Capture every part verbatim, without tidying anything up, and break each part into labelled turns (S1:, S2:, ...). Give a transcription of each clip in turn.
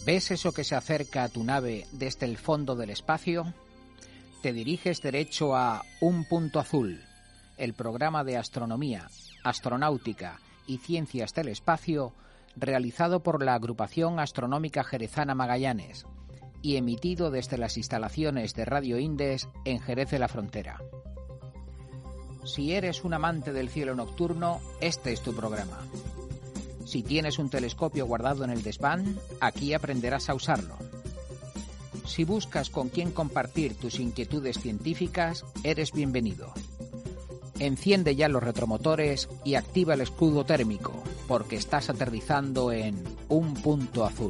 S1: ¿Ves eso que se acerca a tu nave desde el fondo del espacio? Te diriges derecho a Un Punto Azul, el programa de astronomía, astronáutica y ciencias del espacio realizado por la Agrupación Astronómica Jerezana Magallanes y emitido desde las instalaciones de Radio Indes en Jerez de la Frontera. Si eres un amante del cielo nocturno, este es tu programa. Si tienes un telescopio guardado en el desván, aquí aprenderás a usarlo. Si buscas con quién compartir tus inquietudes científicas, eres bienvenido. Enciende ya los retromotores y activa el escudo térmico, porque estás aterrizando en Un Punto Azul.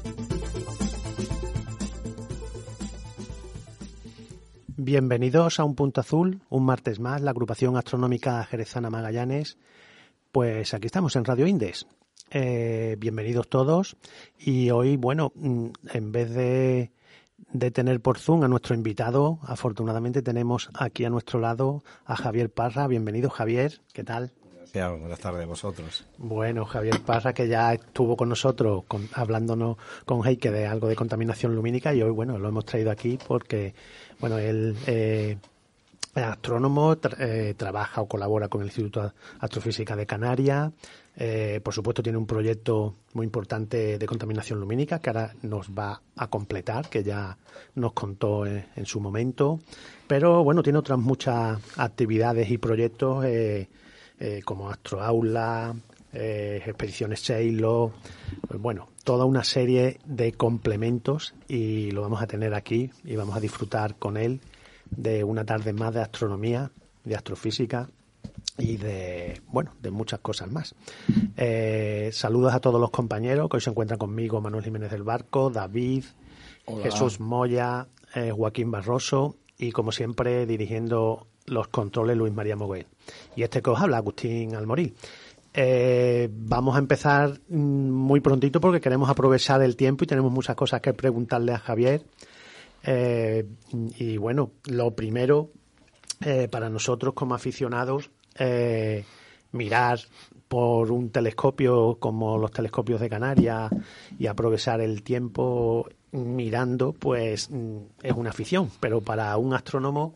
S2: Bienvenidos a Un Punto Azul, un martes más, la Agrupación Astronómica Jerezana Magallanes. Pues aquí estamos en Radio Indes. Eh, bienvenidos todos. Y hoy, bueno, en vez de, de tener por Zoom a nuestro invitado, afortunadamente tenemos aquí a nuestro lado a Javier Parra. Bienvenido, Javier. ¿Qué tal?
S3: Gracias, buenas tardes a vosotros.
S2: Bueno, Javier Parra, que ya estuvo con nosotros con, hablándonos con Heike de algo de contaminación lumínica, y hoy, bueno, lo hemos traído aquí porque, bueno, él eh, es astrónomo, tra- eh, trabaja o colabora con el Instituto de Astrofísica de Canarias. Eh, por supuesto, tiene un proyecto muy importante de contaminación lumínica que ahora nos va a completar, que ya nos contó en, en su momento. Pero, bueno, tiene otras muchas actividades y proyectos eh, eh, como Astroaula, eh, Expediciones Sailor, pues, bueno, toda una serie de complementos, y lo vamos a tener aquí y vamos a disfrutar con él de una tarde más de astronomía, de astrofísica y de, bueno, de muchas cosas más. Eh, saludos a todos los compañeros que hoy se encuentran conmigo: Manuel Jiménez del Barco, David, Hola. Jesús Moya, eh, Joaquín Barroso, y como siempre dirigiendo los controles Luis María Moguel. Y este que os habla, Agustín Almoril. Eh, vamos a empezar muy prontito porque queremos aprovechar el tiempo y tenemos muchas cosas que preguntarle a Javier. Eh, y bueno, lo primero, eh, para nosotros como aficionados, eh, mirar por un telescopio como los telescopios de Canarias y aprovechar el tiempo mirando, pues es una afición, pero para un astrónomo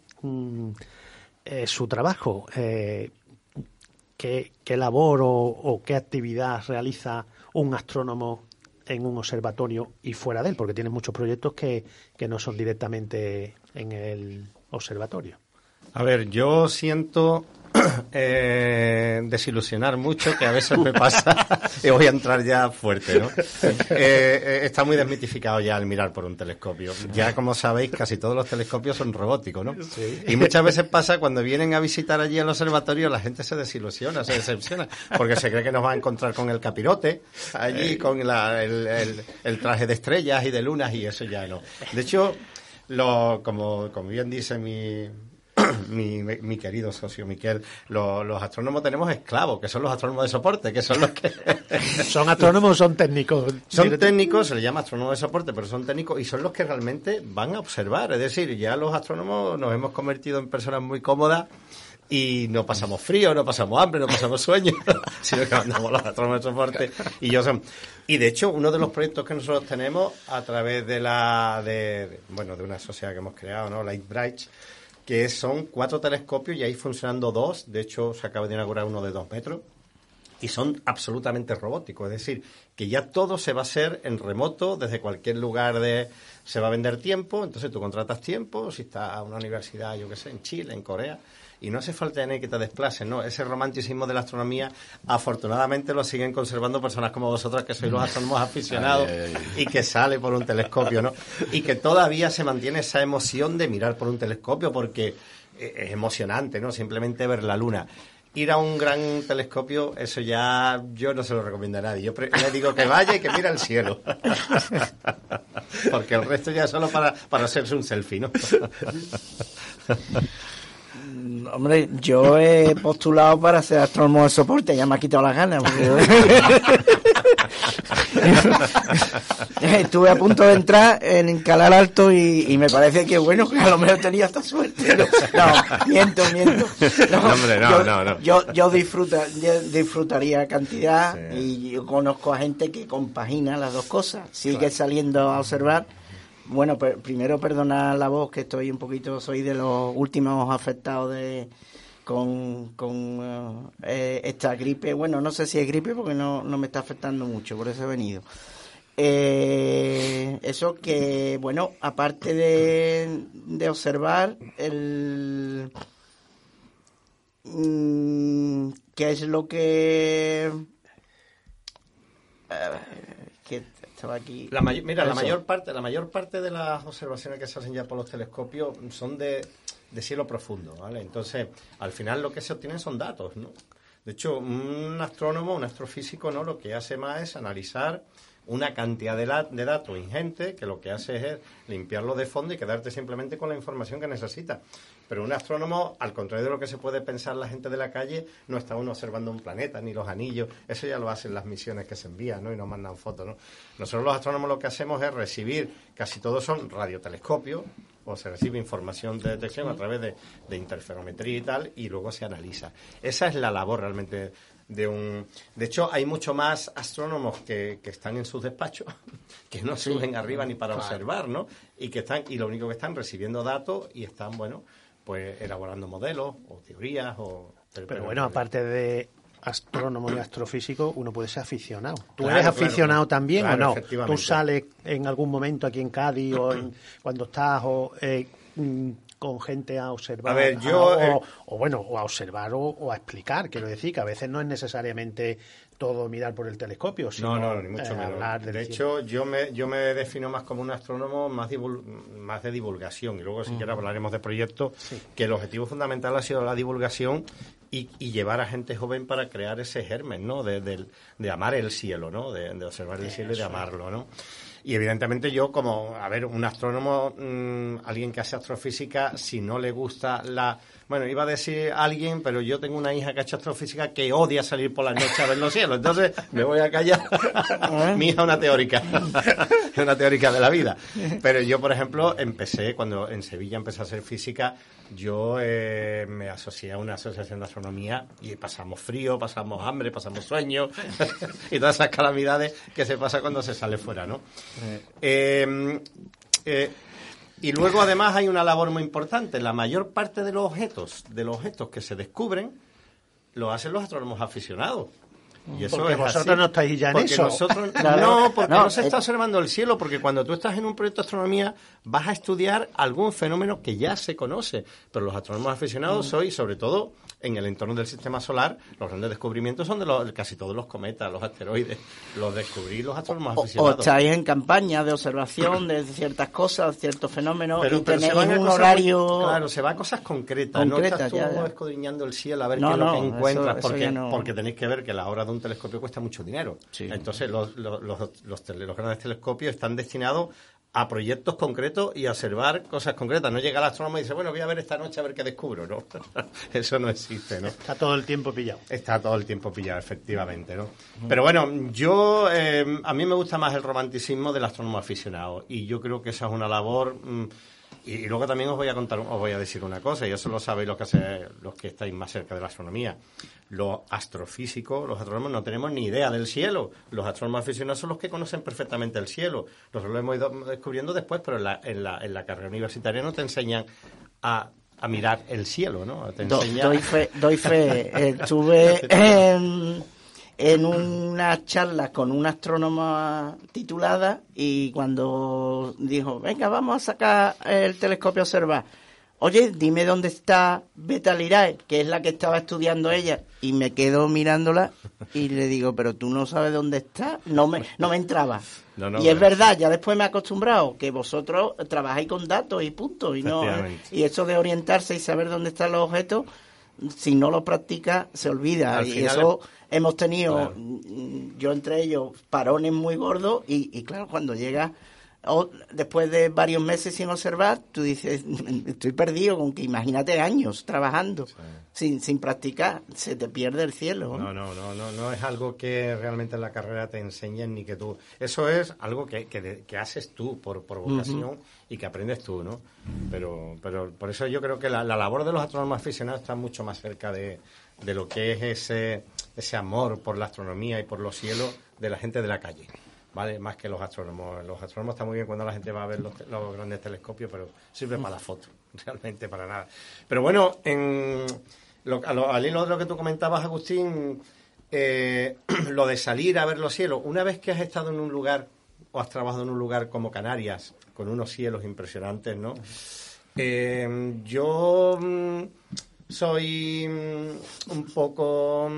S2: es su trabajo. Eh, ¿qué, qué labor o, o qué actividad realiza un astrónomo en un observatorio y fuera de él? Porque tiene muchos proyectos que, que no son directamente en el observatorio.
S3: A ver, yo siento eh, desilusionar mucho, que a veces me pasa, y voy a entrar ya fuerte, ¿no? Eh, está muy desmitificado ya el mirar por un telescopio. Ya, como sabéis, casi todos los telescopios son robóticos, ¿no? Sí. Y muchas veces pasa cuando vienen a visitar allí el observatorio, la gente se desilusiona, se decepciona, porque se cree que nos va a encontrar con el capirote, allí con la, el, el, el traje de estrellas y de lunas, y eso ya no. De hecho, lo, como, como bien dice mi... Mi, mi querido socio Miquel, lo, los astrónomos tenemos esclavos, que son los astrónomos de soporte, que son los que...
S2: ¿Son astrónomos o son técnicos?
S3: Son técnicos, se les llama astrónomos de soporte, pero son técnicos y son los que realmente van a observar. Es decir, ya los astrónomos nos hemos convertido en personas muy cómodas y no pasamos frío, no pasamos hambre, no pasamos sueño, sino que andamos los astrónomos de soporte. Y yo son... Y de hecho, uno de los proyectos que nosotros tenemos a través de la... de, de bueno, de una sociedad que hemos creado, ¿no? Lightbright, que son cuatro telescopios y ahí funcionando dos. De hecho, se acaba de inaugurar uno de dos metros y son absolutamente robóticos. Es decir, que ya todo se va a hacer en remoto, desde cualquier lugar de... Se va a vender tiempo, entonces tú contratas tiempo, si estás a una universidad, yo qué sé, en Chile, en Corea, y no hace falta tener que te desplaces, ¿no? Ese romanticismo de la astronomía, afortunadamente lo siguen conservando personas como vosotros, que sois los astrónomos aficionados ay, ay, ay. y que sale por un telescopio, ¿no? Y que todavía se mantiene esa emoción de mirar por un telescopio, porque es emocionante, ¿no? Simplemente ver la luna. Ir a un gran telescopio, eso ya yo no se lo recomiendo a nadie. Yo pre- le digo que vaya y que mire al cielo. Porque el resto ya es solo para, para hacerse un selfie, ¿no?
S4: Hombre, yo he postulado para ser astrónomo de soporte, ya me ha quitado las ganas. Porque... Estuve a punto de entrar en Calar Alto y, y me parece que bueno, que a lo mejor tenía esta suerte. No, no miento, miento. No,
S3: no, hombre, no,
S4: yo,
S3: no, no.
S4: Yo, yo, disfruta, yo disfrutaría cantidad
S3: Sí.
S4: y yo conozco a gente que compagina las dos cosas. Sigue
S3: Claro.
S4: saliendo a observar. Bueno, per, primero perdonar la voz, que estoy un poquito, soy de los últimos afectados de con, con uh, eh, esta gripe. Bueno, no sé si es gripe porque no, no me está afectando mucho, por eso he venido. Eh, eso que, bueno, aparte de, de observar el... Mm, ¿qué es lo que... Uh, que estaba aquí...
S3: La may- mira, la
S4: Eso.
S3: mayor parte, la mayor parte de las observaciones que se hacen ya por los telescopios son de, de cielo profundo, ¿vale? Entonces, al final lo que se obtienen son datos, ¿no? De hecho, un astrónomo, un astrofísico, ¿no? Lo que hace más es analizar una cantidad de, la, de datos ingente, que lo que hace es limpiarlo de fondo y quedarte simplemente con la información que necesitas. Pero un astrónomo, al contrario de lo que se puede pensar la gente de la calle, no está uno observando un planeta, ni los anillos. Eso ya lo hacen las misiones que se envían, ¿no? Y nos mandan fotos, ¿no? Nosotros los astrónomos lo que hacemos es recibir, casi todos son radiotelescopios, o se recibe información de detección a través de, de interferometría y tal, y luego se analiza. Esa es la labor realmente de un... De hecho, hay mucho más astrónomos que, que están en sus despachos, que no suben arriba ni para
S2: Claro.
S3: observar, ¿no? Y que están, y lo único que están recibiendo datos y están, bueno, pues elaborando modelos o teorías o...
S2: Pero bueno, aparte de astrónomo y astrofísico, uno puede ser aficionado. ¿Tú
S3: Claro,
S2: eres
S3: claro,
S2: aficionado
S3: claro.
S2: también
S3: Claro,
S2: o no?
S3: efectivamente.
S2: ¿Tú sales en algún momento aquí en Cádiz o en- cuando estás o, eh, mm, con gente a observar?
S3: A ver,
S2: a-
S3: yo,
S2: o,
S3: eh,
S2: o bueno, o a observar o, o a explicar. Quiero decir que a veces no es necesariamente todo mirar por el telescopio, sino
S3: No, no, ni mucho
S2: eh,
S3: menos.
S2: hablar del
S3: De
S2: cielo.
S3: hecho, yo me, yo me defino más como un astrónomo más, divul- más de divulgación. Y luego, si quieres, hablaremos de proyectos, que el objetivo fundamental ha sido la divulgación y, y llevar a gente joven para crear ese germen, ¿no? De, del- de amar el cielo, ¿no? De, de observar el cielo y de amarlo, ¿no? Y evidentemente yo como, a ver, un astrónomo, mmm, alguien que hace astrofísica, si no le gusta la... Bueno, iba a decir alguien, pero yo tengo una hija que ha hecho astrofísica que odia salir por las noches a ver los cielos. Entonces me voy a callar. Mi hija es una teórica. Es una teórica de la vida. Pero yo, por ejemplo, empecé, cuando en Sevilla empecé a hacer física, yo eh, me asocié a una asociación de astronomía y pasamos frío, pasamos hambre, pasamos sueño y todas esas calamidades que se pasa cuando se sale fuera, ¿no? Eh, eh, y luego además hay una labor muy importante. La mayor parte de los objetos, de los objetos que se descubren, lo hacen los astrónomos aficionados. Y eso
S2: Porque
S3: es
S2: vosotros
S3: así.
S2: no estáis ya en
S3: Porque
S2: eso.
S3: nosotros,
S4: Claro.
S3: no, porque no,
S4: No,
S3: se
S4: eh.
S3: está observando el cielo, porque cuando tú estás en un proyecto de astronomía vas a estudiar algún fenómeno que ya se conoce. Pero los astrónomos aficionados
S4: Mm.
S3: soy, sobre todo, en el entorno del sistema solar, los grandes descubrimientos son de los, casi todos los cometas, los asteroides. Los descubrí los astrónomos
S4: O, o
S3: aficionados.
S4: estáis en campaña de observación de ciertas cosas, ciertos fenómenos,
S3: Pero,
S4: y
S3: pero se
S4: tenéis
S3: van a
S4: un
S3: cosas
S4: horario...
S3: muy- claro, se va a cosas concretas.
S4: Concretas,
S3: no estás tú
S4: ya, ya.
S3: escudriñando el cielo a ver
S4: No,
S3: qué es lo
S4: no,
S3: que
S4: eso-
S3: encuentras,
S4: eso
S3: porque,
S4: ya no.
S3: porque tenéis que ver que la hora de un telescopio cuesta mucho dinero.
S4: Sí.
S3: Entonces, los, los, los, los tele- los grandes telescopios están destinados a proyectos concretos y a observar cosas concretas. No llega el astrónomo y dice, bueno, voy a ver esta noche a ver qué descubro, ¿no? Eso no existe, ¿no?
S2: Está todo el tiempo pillado.
S3: Está todo el tiempo pillado, efectivamente, ¿no? Pero bueno, yo, eh, a mí me gusta más el romanticismo del astrónomo aficionado y yo creo que esa es una labor... mm, y, y luego también os voy a contar, os voy a decir una cosa, y eso lo sabéis los que, hace- los que estáis más cerca de la astronomía. Los astrofísicos, los astrónomos, no tenemos ni idea del cielo. Los astrónomos aficionados son los que conocen perfectamente el cielo. Nosotros lo hemos ido descubriendo después, pero en la, en la, en la carrera universitaria no te enseñan a, a mirar el cielo, ¿no? Te
S4: Do-
S3: enseñan...
S4: doy fe, doy fe. Estuve en, en una charla con una astrónoma titulada y cuando dijo, venga, vamos a sacar el telescopio a observar. Oye, dime dónde está Beta Lyrae, que es la que estaba estudiando ella. Y me quedo mirándola y le digo, pero tú no sabes dónde está. No me, no me entraba.
S3: No, no,
S4: y es
S3: no.
S4: verdad, ya después me he acostumbrado que vosotros trabajáis con datos y punto. Y, no,
S3: Efectivamente.
S4: y eso de orientarse y saber dónde están los objetos, si no lo practica, se olvida.
S3: Al
S4: y
S3: final
S4: eso hemos tenido,
S3: Claro.
S4: mm, yo entre ellos, parones muy gordos. Y, y claro, cuando llega o después de varios meses sin observar, tú dices, estoy perdido, con que imagínate años trabajando, sí. sin sin practicar, se te pierde el cielo.
S3: No, no, no, no, no es algo que realmente en la carrera te enseñen ni que tú... Eso es algo que, que, que haces tú por, por vocación uh-huh. y que aprendes tú, ¿no? Pero, pero por eso yo creo que la, la labor de los astrónomos aficionados está mucho más cerca de, de lo que es ese, ese amor por la astronomía y por los cielos de la gente de la calle. ¿Vale? Más que los astrónomos. Los astrónomos está muy bien cuando la gente va a ver los, los grandes telescopios, pero sirve para la foto, realmente para nada. Pero bueno, en lo, a lo, al hilo de lo que tú comentabas, Agustín, eh, lo de salir a ver los cielos, una vez que has estado en un lugar o has trabajado en un lugar como Canarias, con unos cielos impresionantes, ¿no? Eh, yo mm, soy mm, un poco...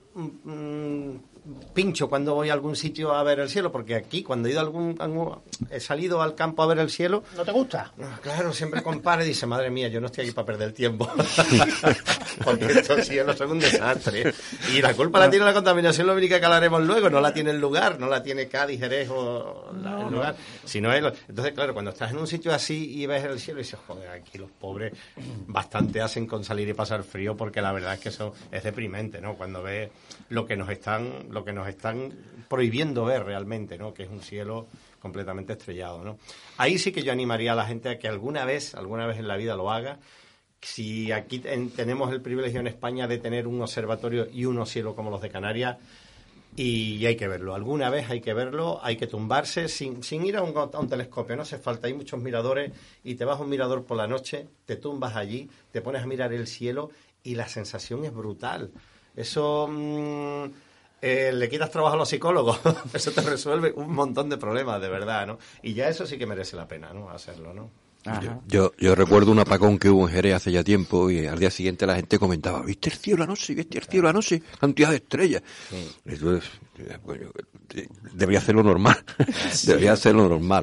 S3: Mm, pincho cuando voy a algún sitio a ver el cielo, porque aquí cuando he ido a algún, algún he salido al campo a ver el cielo,
S2: ¿no te gusta?
S3: Claro, siempre compara y dice, madre mía, yo no estoy aquí para perder el tiempo porque estos cielos son un desastre y la culpa la tiene la contaminación lumínica que hablaremos luego, no la tiene el lugar, no la tiene Cádiz, Jerez o la, no, el lugar, no. sino él. Entonces claro, cuando estás en un sitio así y ves el cielo y dices, joder, aquí los pobres bastante hacen con salir y pasar frío, porque la verdad es que eso es deprimente, ¿no? Cuando ves lo que nos están lo que nos están prohibiendo ver realmente, ¿no? Que es un cielo completamente estrellado, ¿no? Ahí sí que yo animaría a la gente a que alguna vez, alguna vez en la vida lo haga. Si aquí en, tenemos el privilegio en España de tener un observatorio y unos cielos como los de Canarias, y, y hay que verlo. Alguna vez hay que verlo, hay que tumbarse sin, sin ir a un, a un telescopio, no hace falta. Hay muchos miradores y te vas a un mirador por la noche, te tumbas allí, te pones a mirar el cielo y la sensación es brutal. Eso... Mmm, Eh, le quitas trabajo a los psicólogos, eso te resuelve un montón de problemas, de verdad, ¿no? Y ya eso sí que merece la pena, ¿no? Hacerlo, ¿no?
S5: Yo, yo, yo recuerdo un apagón que hubo en Jerez hace ya tiempo y al día siguiente la gente comentaba, ¿viste el cielo anoche? ¿Viste el cielo anoche? Cantidad de estrellas. Sí. Entonces, bueno, debería hacerlo normal, sí. debería hacerlo normal.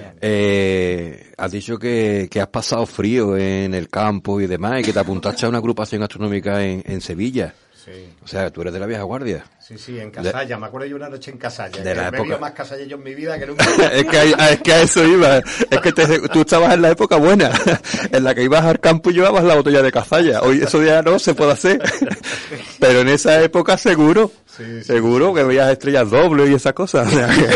S5: Eh, has dicho que, que has pasado frío en el campo y demás y que te apuntaste a una agrupación astronómica en, en Sevilla. Sí. O sea, tú eres de la vieja guardia.
S3: Sí, sí, en Casalla. De, me acuerdo yo una noche en Casalla.
S5: De la
S3: me
S5: época.
S3: He más Casalla yo en mi vida que nunca.
S5: es, que a, es que a eso iba. Es que te, tú estabas en la época buena, en la que ibas al campo y llevabas la botella de Casalla. Hoy eso ya no se puede hacer. Pero en esa época seguro. Sí, sí, seguro sí, que veías estrellas dobles y esas cosas.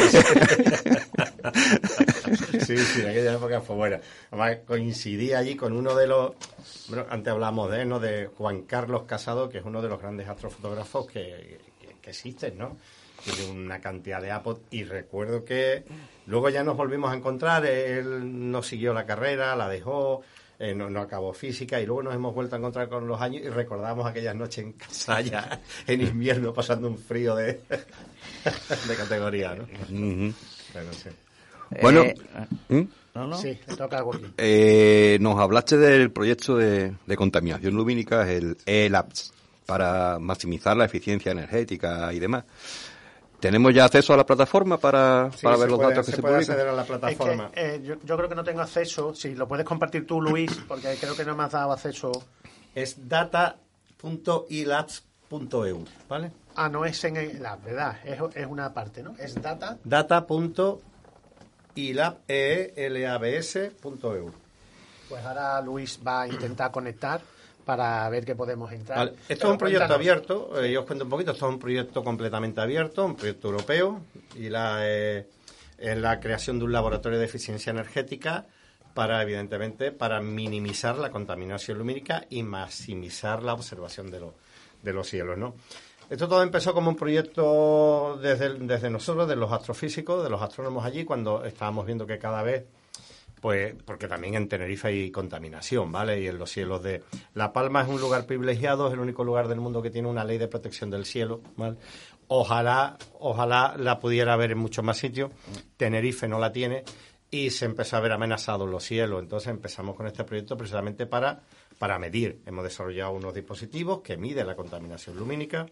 S3: Sí, sí, en aquella época fue buena. Además, coincidí allí con uno de los... Bueno, antes hablamos de él, ¿no? De Juan Carlos Casado, que es uno de los grandes astrofotógrafos que, que, que existen, ¿no? Tiene una cantidad de apos. Y recuerdo que luego ya nos volvimos a encontrar. Él no siguió la carrera, la dejó, eh, no, no acabó física. Y luego nos hemos vuelto a encontrar con los años y recordamos aquellas noches en Casalla, en invierno, pasando un frío de, de categoría, ¿no?
S5: Uh-huh.
S3: Bueno, sí.
S5: Bueno,
S4: Eh,
S5: ¿Mm?
S2: No, no. Sí, le toca algo aquí.
S5: Eh, nos hablaste del proyecto de, de contaminación lumínica, el E L A B S, para maximizar la eficiencia energética y demás. ¿Tenemos ya acceso a la plataforma para,
S3: sí,
S5: para ver los
S3: puede,
S5: datos que
S3: se,
S5: se
S3: puede
S5: publican?
S3: acceder a la plataforma.
S2: Es que, eh, yo, yo creo que no tengo acceso. Si lo puedes compartir tú, Luis, porque creo que no me has dado acceso.
S3: Es data punto i labs punto e u, ¿vale?
S2: Ah, no es en el lab, ¿verdad? Es, es una parte, ¿no? Es data.
S3: data punto i labs punto e u.
S2: Pues ahora Luis va a intentar conectar para ver que podemos entrar.
S3: Vale. Esto
S2: Pero
S3: es un proyecto
S2: cuéntanos.
S3: abierto, eh, yo os cuento un poquito, esto es un proyecto completamente abierto, un proyecto europeo, y la, eh, es la creación de un laboratorio de eficiencia energética para, evidentemente, para minimizar la contaminación lumínica y maximizar la observación de, lo, de los cielos, ¿no? Esto todo empezó como un proyecto desde, desde nosotros, de los astrofísicos, de los astrónomos allí, cuando estábamos viendo que cada vez, pues, porque también en Tenerife hay contaminación, ¿vale? Y en los cielos de La Palma es un lugar privilegiado, es el único lugar del mundo que tiene una ley de protección del cielo, ¿vale? Ojalá, ojalá la pudiera haber en muchos más sitios. Tenerife no la tiene y se empezó a ver amenazados los cielos. Entonces empezamos con este proyecto precisamente para, para medir. Hemos desarrollado unos dispositivos que miden la contaminación lumínica.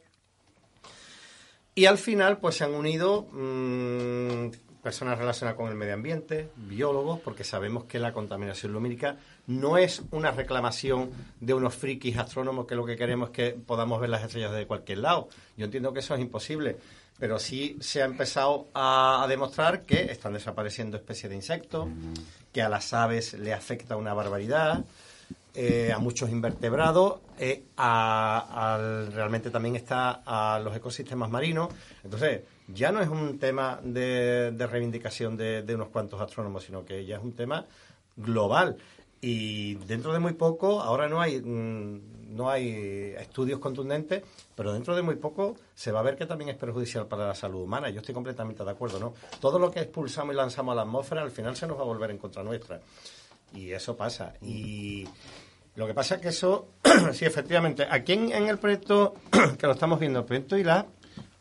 S3: Y al final, pues se han unido mmm, personas relacionadas con el medio ambiente, biólogos, porque sabemos que la contaminación lumínica no es una reclamación de unos frikis astrónomos que lo que queremos es que podamos ver las estrellas de cualquier lado. Yo entiendo que eso es imposible. pero sí se ha empezado a, a demostrar que están desapareciendo especies de insectos, que a las aves le afecta una barbaridad, eh, a muchos invertebrados, eh, a, a, realmente también está a los ecosistemas marinos. Entonces, ya no es un tema de, de reivindicación de, de unos cuantos astrónomos, sino que ya es un tema global. Y dentro de muy poco, ahora no hay mmm, no hay estudios contundentes, pero dentro de muy poco se va a ver que también es perjudicial para la salud humana. Yo estoy completamente de acuerdo, ¿no? Todo lo que expulsamos y lanzamos a la atmósfera, al final se nos va a volver en contra nuestra. Y eso pasa. Y lo que pasa es que eso, sí, efectivamente, aquí en, en el proyecto, que lo estamos viendo, el proyecto I L A,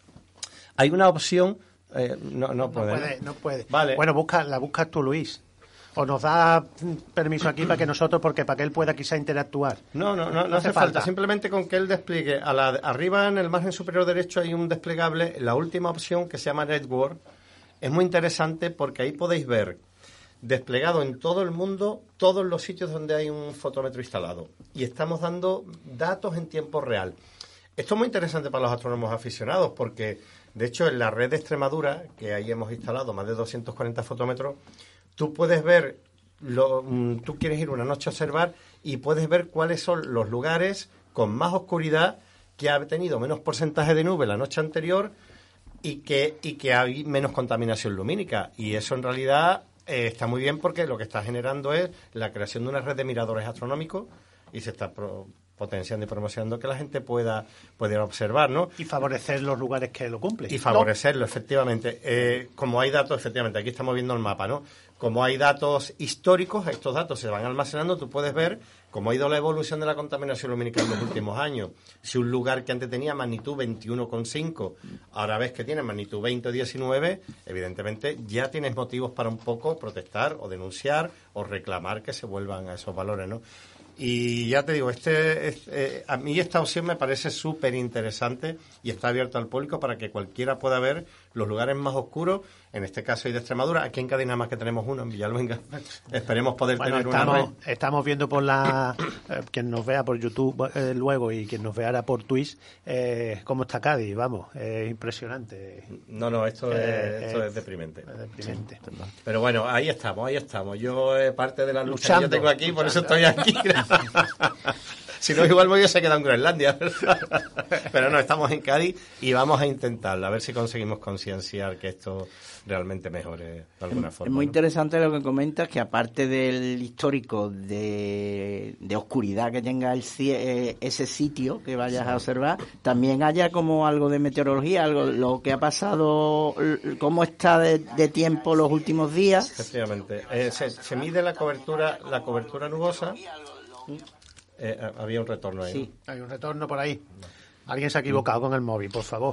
S3: hay una opción... Eh, no, no,
S2: no
S3: puede,
S2: puede, no puede.
S3: Vale.
S2: Bueno, busca, la buscas tú, Luis. O nos da permiso aquí para que nosotros, porque para que él pueda quizá interactuar.
S3: No, no, no, no hace falta. Simplemente con que él despliegue. A la, arriba en el margen superior derecho hay un desplegable, la última opción que se llama Network. Es muy interesante porque ahí podéis ver desplegado en todo el mundo todos los sitios donde hay un fotómetro instalado. Y estamos dando datos en tiempo real. Esto es muy interesante para los astrónomos aficionados porque, de hecho, en la red de Extremadura, que ahí hemos instalado más de doscientos cuarenta fotómetros, tú puedes ver, lo, tú quieres ir una noche a observar y puedes ver cuáles son los lugares con más oscuridad, que ha tenido menos porcentaje de nube la noche anterior y que, y que hay menos contaminación lumínica. Y eso en realidad eh, está muy bien porque lo que está generando es la creación de una red de miradores astronómicos y se está pro, potenciando y promocionando que la gente pueda, pueda observar, ¿no?
S2: Y favorecer los lugares que lo cumplen.
S3: Y favorecerlo, ¿no? Efectivamente. Eh, como hay datos, efectivamente, aquí estamos viendo el mapa, ¿no? Como hay datos históricos, estos datos se van almacenando, tú puedes ver cómo ha ido la evolución de la contaminación lumínica en los últimos años. Si un lugar que antes tenía magnitud veintiuno coma cinco, ahora ves que tiene magnitud veinte o diecinueve, evidentemente ya tienes motivos para un poco protestar o denunciar o reclamar que se vuelvan a esos valores, ¿no? Y ya te digo, este, este eh, a mí esta opción me parece súper interesante y está abierta al público para que cualquiera pueda ver los lugares más oscuros, en este caso hay de Extremadura, aquí en Cádiz nada más que tenemos uno, en Villalbenga. Esperemos poder
S2: bueno,
S3: tener
S2: estamos,
S3: una red.
S2: Estamos viendo por la... Eh, quien nos vea por YouTube eh, luego y quien nos vea por Twitch, eh, cómo está Cádiz, vamos, es eh, impresionante.
S3: No, no, esto, es,
S2: eh,
S3: esto
S2: es,
S3: es deprimente.
S2: Es deprimente.
S3: Sí. Pero bueno, ahí estamos, ahí estamos. Yo, eh, parte de la lucha
S2: luchando,
S3: que yo tengo aquí, por
S2: luchando.
S3: eso estoy aquí. Si no, igual voy a se quedado en Groenlandia. Pero no, estamos en Cádiz y vamos a intentarlo, a ver si conseguimos concienciar que esto realmente mejore de alguna forma.
S4: Es muy
S3: ¿no?
S4: interesante lo que comentas, que aparte del histórico de, de oscuridad que tenga el, ese sitio que vayas sí. a observar, también haya como algo de meteorología, algo lo que ha pasado, cómo está de, de tiempo los últimos días.
S3: Efectivamente. Eh, se, se mide la cobertura, la cobertura nubosa. Eh, había un retorno ahí.
S2: Sí, ¿no? Hay un retorno por ahí. Alguien se ha equivocado con el móvil, por favor.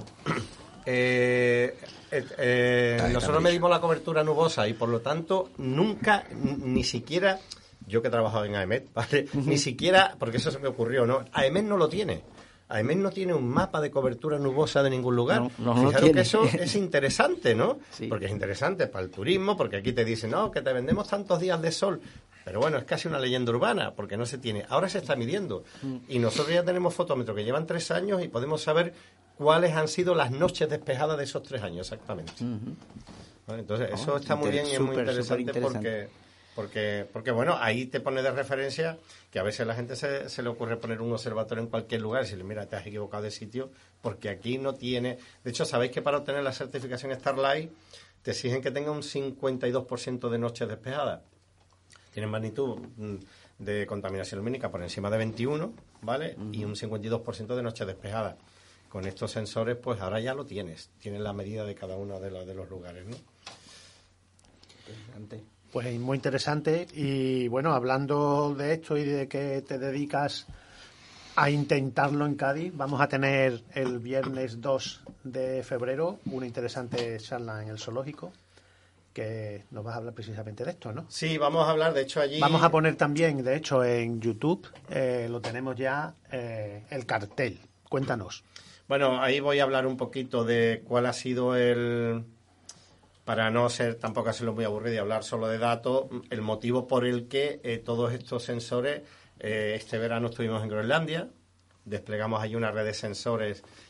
S3: Eh, eh, eh, nosotros medimos la cobertura nubosa y por lo tanto nunca, ni siquiera, yo que he trabajado en A E M E T, ¿vale? Uh-huh. Ni siquiera, porque eso se me ocurrió, ¿no? A E M E T no lo tiene. A E M E T no tiene un mapa de cobertura nubosa de ningún lugar. No, no, no Fijaros que eso es interesante, ¿no? Sí. Porque es interesante para el turismo, porque aquí te dicen, no, que te vendemos tantos días de sol. Pero bueno, es casi una leyenda urbana, porque no se tiene. Ahora se está midiendo. Mm. Y nosotros ya tenemos fotómetros que llevan tres años y podemos saber cuáles han sido las noches despejadas de esos tres años, exactamente. Uh-huh. ¿Vale? Entonces, oh, eso está muy bien y es muy interesante, interesante. porque... Porque, porque, bueno, ahí te pone de referencia que a veces a la gente se, se le ocurre poner un observatorio en cualquier lugar y decirle, mira, te has equivocado de sitio, porque aquí no tiene... De hecho, sabéis que para obtener la certificación Starlight te exigen que tenga un cincuenta y dos por ciento de noches despejadas. Tienen magnitud de contaminación lumínica por encima de veintiuno, ¿vale? Uh-huh. Y un cincuenta y dos por ciento de noches despejadas. Con estos sensores, pues ahora ya lo tienes. Tienes la medida de cada uno de los, de los lugares, ¿no?
S2: Interesante. Pues muy interesante. Y bueno, hablando de esto y de que te dedicas a intentarlo en Cádiz, vamos a tener el viernes dos de febrero una interesante charla en el zoológico, que nos vas a hablar precisamente de esto, ¿no?
S3: Sí, vamos a hablar, de hecho, allí...
S2: Vamos a poner también, de hecho, en YouTube, eh, lo tenemos ya, eh, el cartel. Cuéntanos.
S3: Bueno, ahí voy a hablar un poquito de cuál ha sido el... Para no ser tampoco hacerlo muy aburrido y hablar solo de datos, el motivo por el que eh, todos estos sensores, eh, este verano estuvimos en Groenlandia, desplegamos allí una red de sensores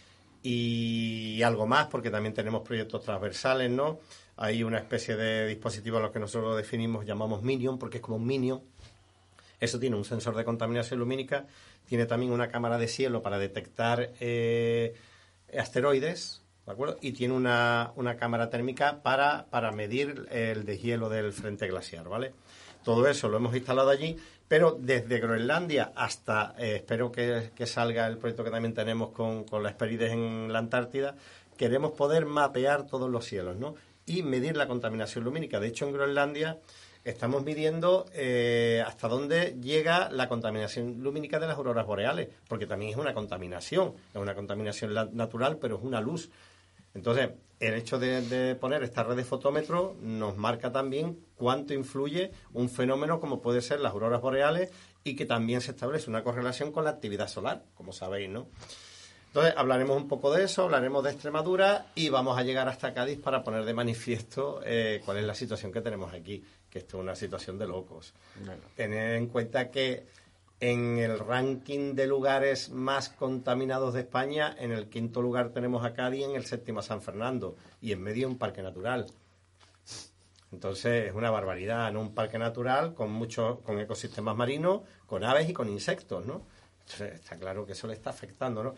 S3: y algo más, porque también tenemos proyectos transversales, ¿no? Hay una especie de dispositivo a lo que nosotros definimos, llamamos Minion, porque es como un Minion. Eso tiene un sensor de contaminación lumínica, tiene también una cámara de cielo para detectar eh, asteroides, ¿de acuerdo? Y tiene una, una cámara térmica para, para medir el deshielo del frente glaciar, ¿vale? Todo eso lo hemos instalado allí, pero desde Groenlandia hasta, eh, espero que, que salga el proyecto que también tenemos con, con la Hesperides en la Antártida, queremos poder mapear todos los cielos, ¿no? Y medir la contaminación lumínica. De hecho, en Groenlandia estamos midiendo eh, hasta dónde llega la contaminación lumínica de las auroras boreales, porque también es una contaminación, es una contaminación la- natural, pero es una luz. Entonces, el hecho de, de poner esta red de fotómetros nos marca también cuánto influye un fenómeno como puede ser las auroras boreales y que también se establece una correlación con la actividad solar, como sabéis, ¿no? Entonces, hablaremos un poco de eso, hablaremos de Extremadura y vamos a llegar hasta Cádiz para poner de manifiesto eh, cuál es la situación que tenemos aquí, que esto es una situación de locos.
S4: Bueno.
S3: Tener en cuenta que en el ranking de lugares más contaminados de España, en el quinto lugar tenemos a Cádiz, en el séptimo a San Fernando, y en medio un parque natural. Entonces, es una barbaridad, ¿no? Un parque natural con muchos, con ecosistemas marinos, con aves y con insectos, ¿no? Entonces, está claro que eso le está afectando, ¿no?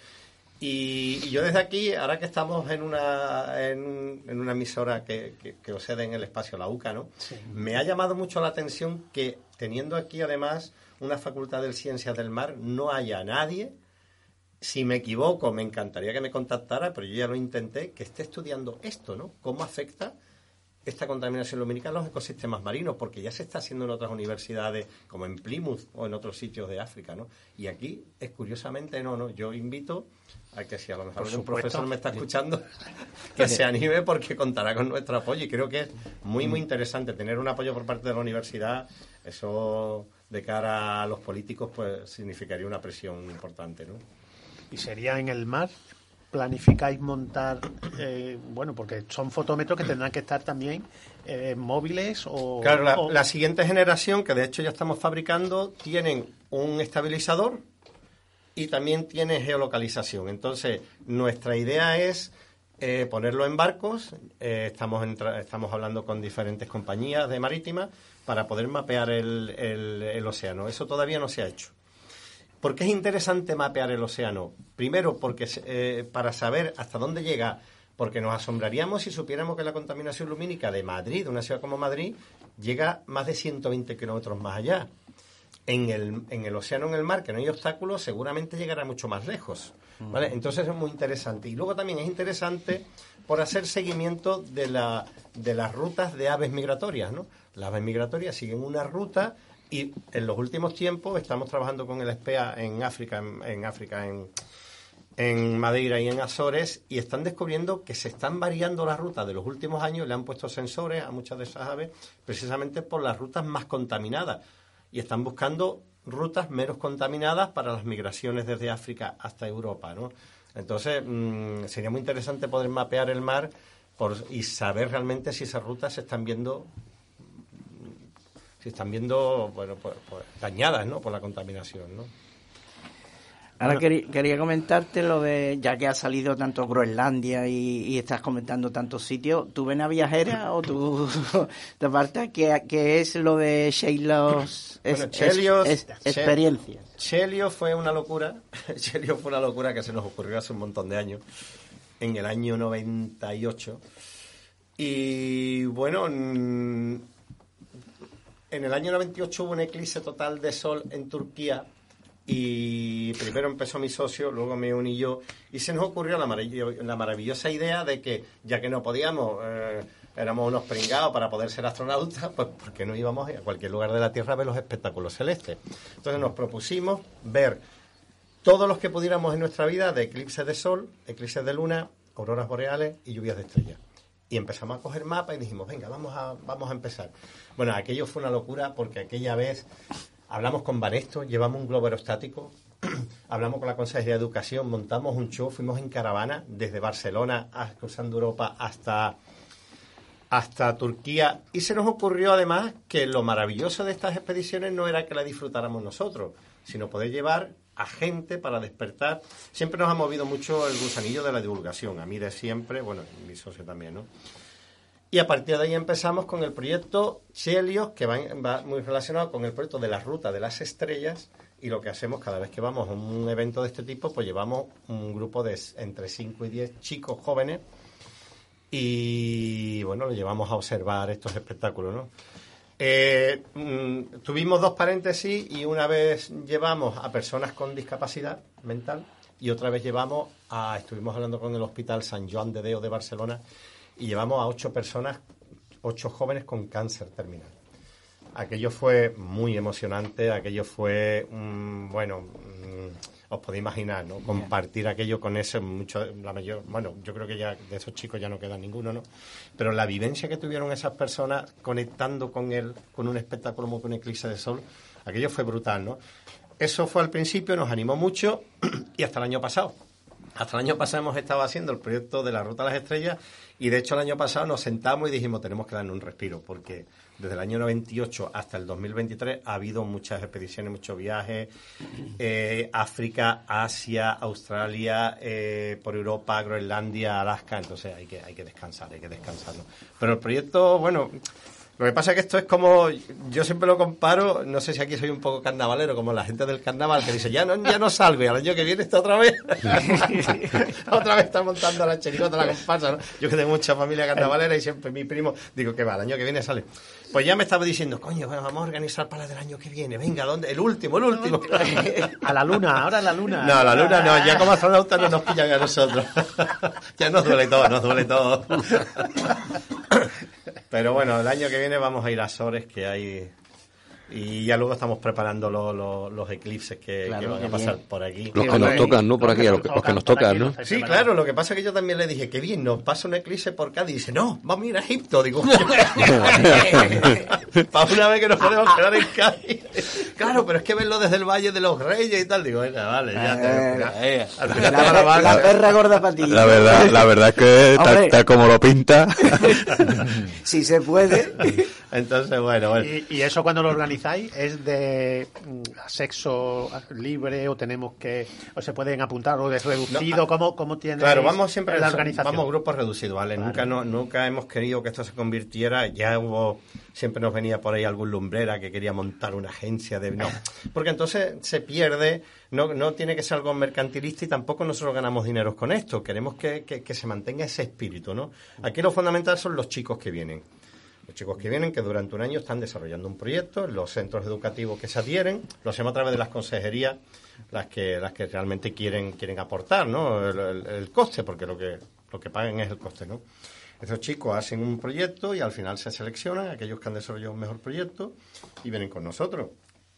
S3: Y, y yo desde aquí, ahora que estamos en una en, en una emisora que, que, que os cede en el espacio, la U C A, ¿no?
S2: Sí.
S3: Me ha llamado mucho la atención que, teniendo aquí además una facultad de Ciencias del Mar, no haya nadie, si me equivoco, me encantaría que me contactara, pero yo ya lo intenté, que esté estudiando esto, ¿no? Cómo afecta esta contaminación lumínica en los ecosistemas marinos, porque ya se está haciendo en otras universidades, como en Plymouth o en otros sitios de África, ¿no? Y aquí, es curiosamente, no, no. Yo invito a que si a lo mejor
S2: Por
S3: un
S2: supuesto.
S3: profesor me está escuchando, que se anime porque contará con nuestro apoyo. Y creo que es muy, muy interesante tener un apoyo por parte de la universidad. Eso, de cara a los políticos, pues significaría una presión importante, ¿no?
S2: ¿Y sería en el mar? ¿Planificáis montar, eh, bueno, porque son fotómetros que tendrán que estar también eh, móviles o...?
S3: Claro, la,
S2: o-
S3: la siguiente generación, que de hecho ya estamos fabricando, tienen un estabilizador y también tiene geolocalización. Entonces, nuestra idea es eh, ponerlo en barcos. Eh, estamos, entra- estamos hablando con diferentes compañías de marítimas para poder mapear el, el, el océano. Eso todavía no se ha hecho. ¿Por qué es interesante mapear el océano? Primero, porque eh, para saber hasta dónde llega, porque nos asombraríamos si supiéramos que la contaminación lumínica de Madrid, de una ciudad como Madrid, llega más de ciento veinte kilómetros más allá. En el, en el océano, en el mar, que no hay obstáculos, seguramente llegará mucho más lejos, ¿vale? Entonces es muy interesante. Y luego también es interesante por hacer seguimiento de, la, de las rutas de aves migratorias, ¿no? Las aves migratorias siguen una ruta. Y en los últimos tiempos estamos trabajando con el ESPEA en África, en, en África, en, en Madeira y en Azores, y están descubriendo que se están variando las rutas de los últimos años. Le han puesto sensores a muchas de esas aves precisamente por las rutas más contaminadas, y están buscando rutas menos contaminadas para las migraciones desde África hasta Europa, ¿no? Entonces, mmm, sería muy interesante poder mapear el mar por, y saber realmente si esas rutas se están viendo si están viendo, bueno, pues, pues, dañadas, ¿no?, por la contaminación, ¿no?
S4: Ahora
S2: Bueno.
S4: quería, quería comentarte lo de, ya que ha salido tanto Groenlandia y, y estás comentando tantos sitios, ¿tú vena viajera o tú te apartas? ¿Qué, qué es lo de Sheilos
S3: Bueno,
S4: es,
S3: Chelios-
S4: es- es- experiencias?
S3: Chelio fue una locura. Chelio fue una locura que se nos ocurrió hace un montón de años, en el año noventa y ocho. Y bueno, mm, en el año noventa y ocho hubo un eclipse total de sol en Turquía. Y primero empezó mi socio, luego me uní yo, y se nos ocurrió la, marav- la maravillosa idea de que, ya que no podíamos, eh, éramos unos pringados para poder ser astronautas, pues ¿por qué no íbamos a cualquier lugar de la Tierra a ver los espectáculos celestes? Entonces nos propusimos ver todos los que pudiéramos en nuestra vida, de eclipses de sol, eclipses de luna, auroras boreales y lluvias de estrellas. Y empezamos a coger mapas y dijimos, venga, vamos a, vamos a empezar. Bueno, aquello fue una locura porque aquella vez hablamos con Banesto, llevamos un globo aerostático, hablamos con la Consejería de Educación, montamos un show, fuimos en caravana desde Barcelona, a- cruzando Europa hasta, hasta Turquía. Y se nos ocurrió además que lo maravilloso de estas expediciones no era que la disfrutáramos nosotros, sino poder llevar a gente para despertar. Siempre nos ha movido mucho el gusanillo de la divulgación, a mí de siempre, bueno, mi socio también, ¿no? Y a partir de ahí empezamos con el proyecto Chelios, que va, va muy relacionado con el proyecto de la Ruta de las Estrellas, y lo que hacemos cada vez que vamos a un evento de este tipo, pues llevamos un grupo de entre cinco y diez chicos jóvenes y, bueno, lo llevamos a observar estos espectáculos, ¿no? Eh, mm, tuvimos dos paréntesis y una vez llevamos a personas con discapacidad mental y otra vez llevamos a, estuvimos hablando con el Hospital Sant Joan de Déu de Barcelona y llevamos a ocho personas, ocho jóvenes con cáncer terminal. Aquello fue muy emocionante, aquello fue, mmm, bueno, mmm, os podéis imaginar, ¿no? Compartir aquello con ese, mucho, la mayor, bueno, yo creo que ya de esos chicos ya no queda ninguno, ¿no? Pero la vivencia que tuvieron esas personas conectando con él, con un espectáculo como un eclipse de sol, aquello fue brutal, ¿no? Eso fue al principio, nos animó mucho y hasta el año pasado. Hasta el año pasado hemos estado haciendo el proyecto de la Ruta a las Estrellas y de hecho el año pasado nos sentamos y dijimos tenemos que darle un respiro porque desde el año noventa y ocho hasta el dos mil veintitrés ha habido muchas expediciones, muchos viajes, eh, África, Asia, Australia, eh, por Europa, Groenlandia, Alaska, entonces hay que, hay que descansar, hay que descansar, ¿no? Pero el proyecto, bueno... Lo que pasa es que esto es como, yo siempre lo comparo, no sé si aquí soy un poco carnavalero, como la gente del carnaval que dice, ya no, ya no salgo, y al año que viene está otra vez, otra vez está montando la chirigota, la comparsa, ¿no? Yo que tengo mucha familia carnavalera y siempre mi primo, digo que va, el año que viene sale. Pues ya me estaba diciendo, coño, bueno, vamos a organizar para el año que viene, venga, ¿dónde? El último, el último.
S2: A la luna, ahora a la luna.
S3: No, a la luna no, ya como astronautas no nos pillan a nosotros. Ya nos duele todo, nos duele todo. Pero bueno, el año que viene vamos a ir a Azores, que hay... Y ya luego estamos preparando los, los, los eclipses que,
S4: Claro,
S3: que van
S4: que
S3: a pasar
S4: bien.
S3: por aquí.
S5: Los que nos tocan, ¿no? Por aquí, los que, los que nos tocan, ¿no?
S3: Sí, claro, lo que pasa es que yo también le dije, qué bien, nos pasa un eclipse por Cádiz. Y dice, no, vamos a ir a Egipto. Digo, para una vez que nos podemos quedar en Cádiz. Claro, pero es que verlo desde el Valle de los Reyes y tal. Digo, venga, vale, ya.
S4: Eh,
S3: ya.
S4: eh,
S3: Al
S4: la,
S3: final
S4: la-
S3: la van a-
S4: la perra gorda para ti.
S5: La verdad, la verdad es que tal,
S4: Hombre.
S5: tal como lo pinta.
S4: Si se puede.
S3: Entonces, bueno, bueno.
S2: ¿Y, y eso cuando lo organizáis es de mm, sexo libre o tenemos que o se pueden apuntar o de reducido?
S3: No,
S2: ¿Cómo, cómo tiene
S3: Claro, vamos siempre
S2: la organización?
S3: vamos grupos reducidos, ¿vale?
S2: Vale.
S3: Nunca no, nunca hemos querido que esto se convirtiera, ya hubo, siempre nos venía por ahí algún lumbrera que quería montar una agencia de no, porque entonces se pierde, no, no tiene que ser algo mercantilista y tampoco nosotros ganamos dinero con esto, queremos que, que, que se mantenga ese espíritu, ¿no? Aquí lo fundamental son los chicos que vienen. Los chicos que vienen, que durante un año están desarrollando un proyecto, los centros educativos que se adhieren, lo hacemos a través de las consejerías, las que las que realmente quieren quieren aportar, ¿no? El, el- el coste, porque lo que lo que pagan es el coste, ¿no? Estos chicos hacen un proyecto y al final se seleccionan aquellos que han desarrollado un mejor proyecto y vienen con nosotros.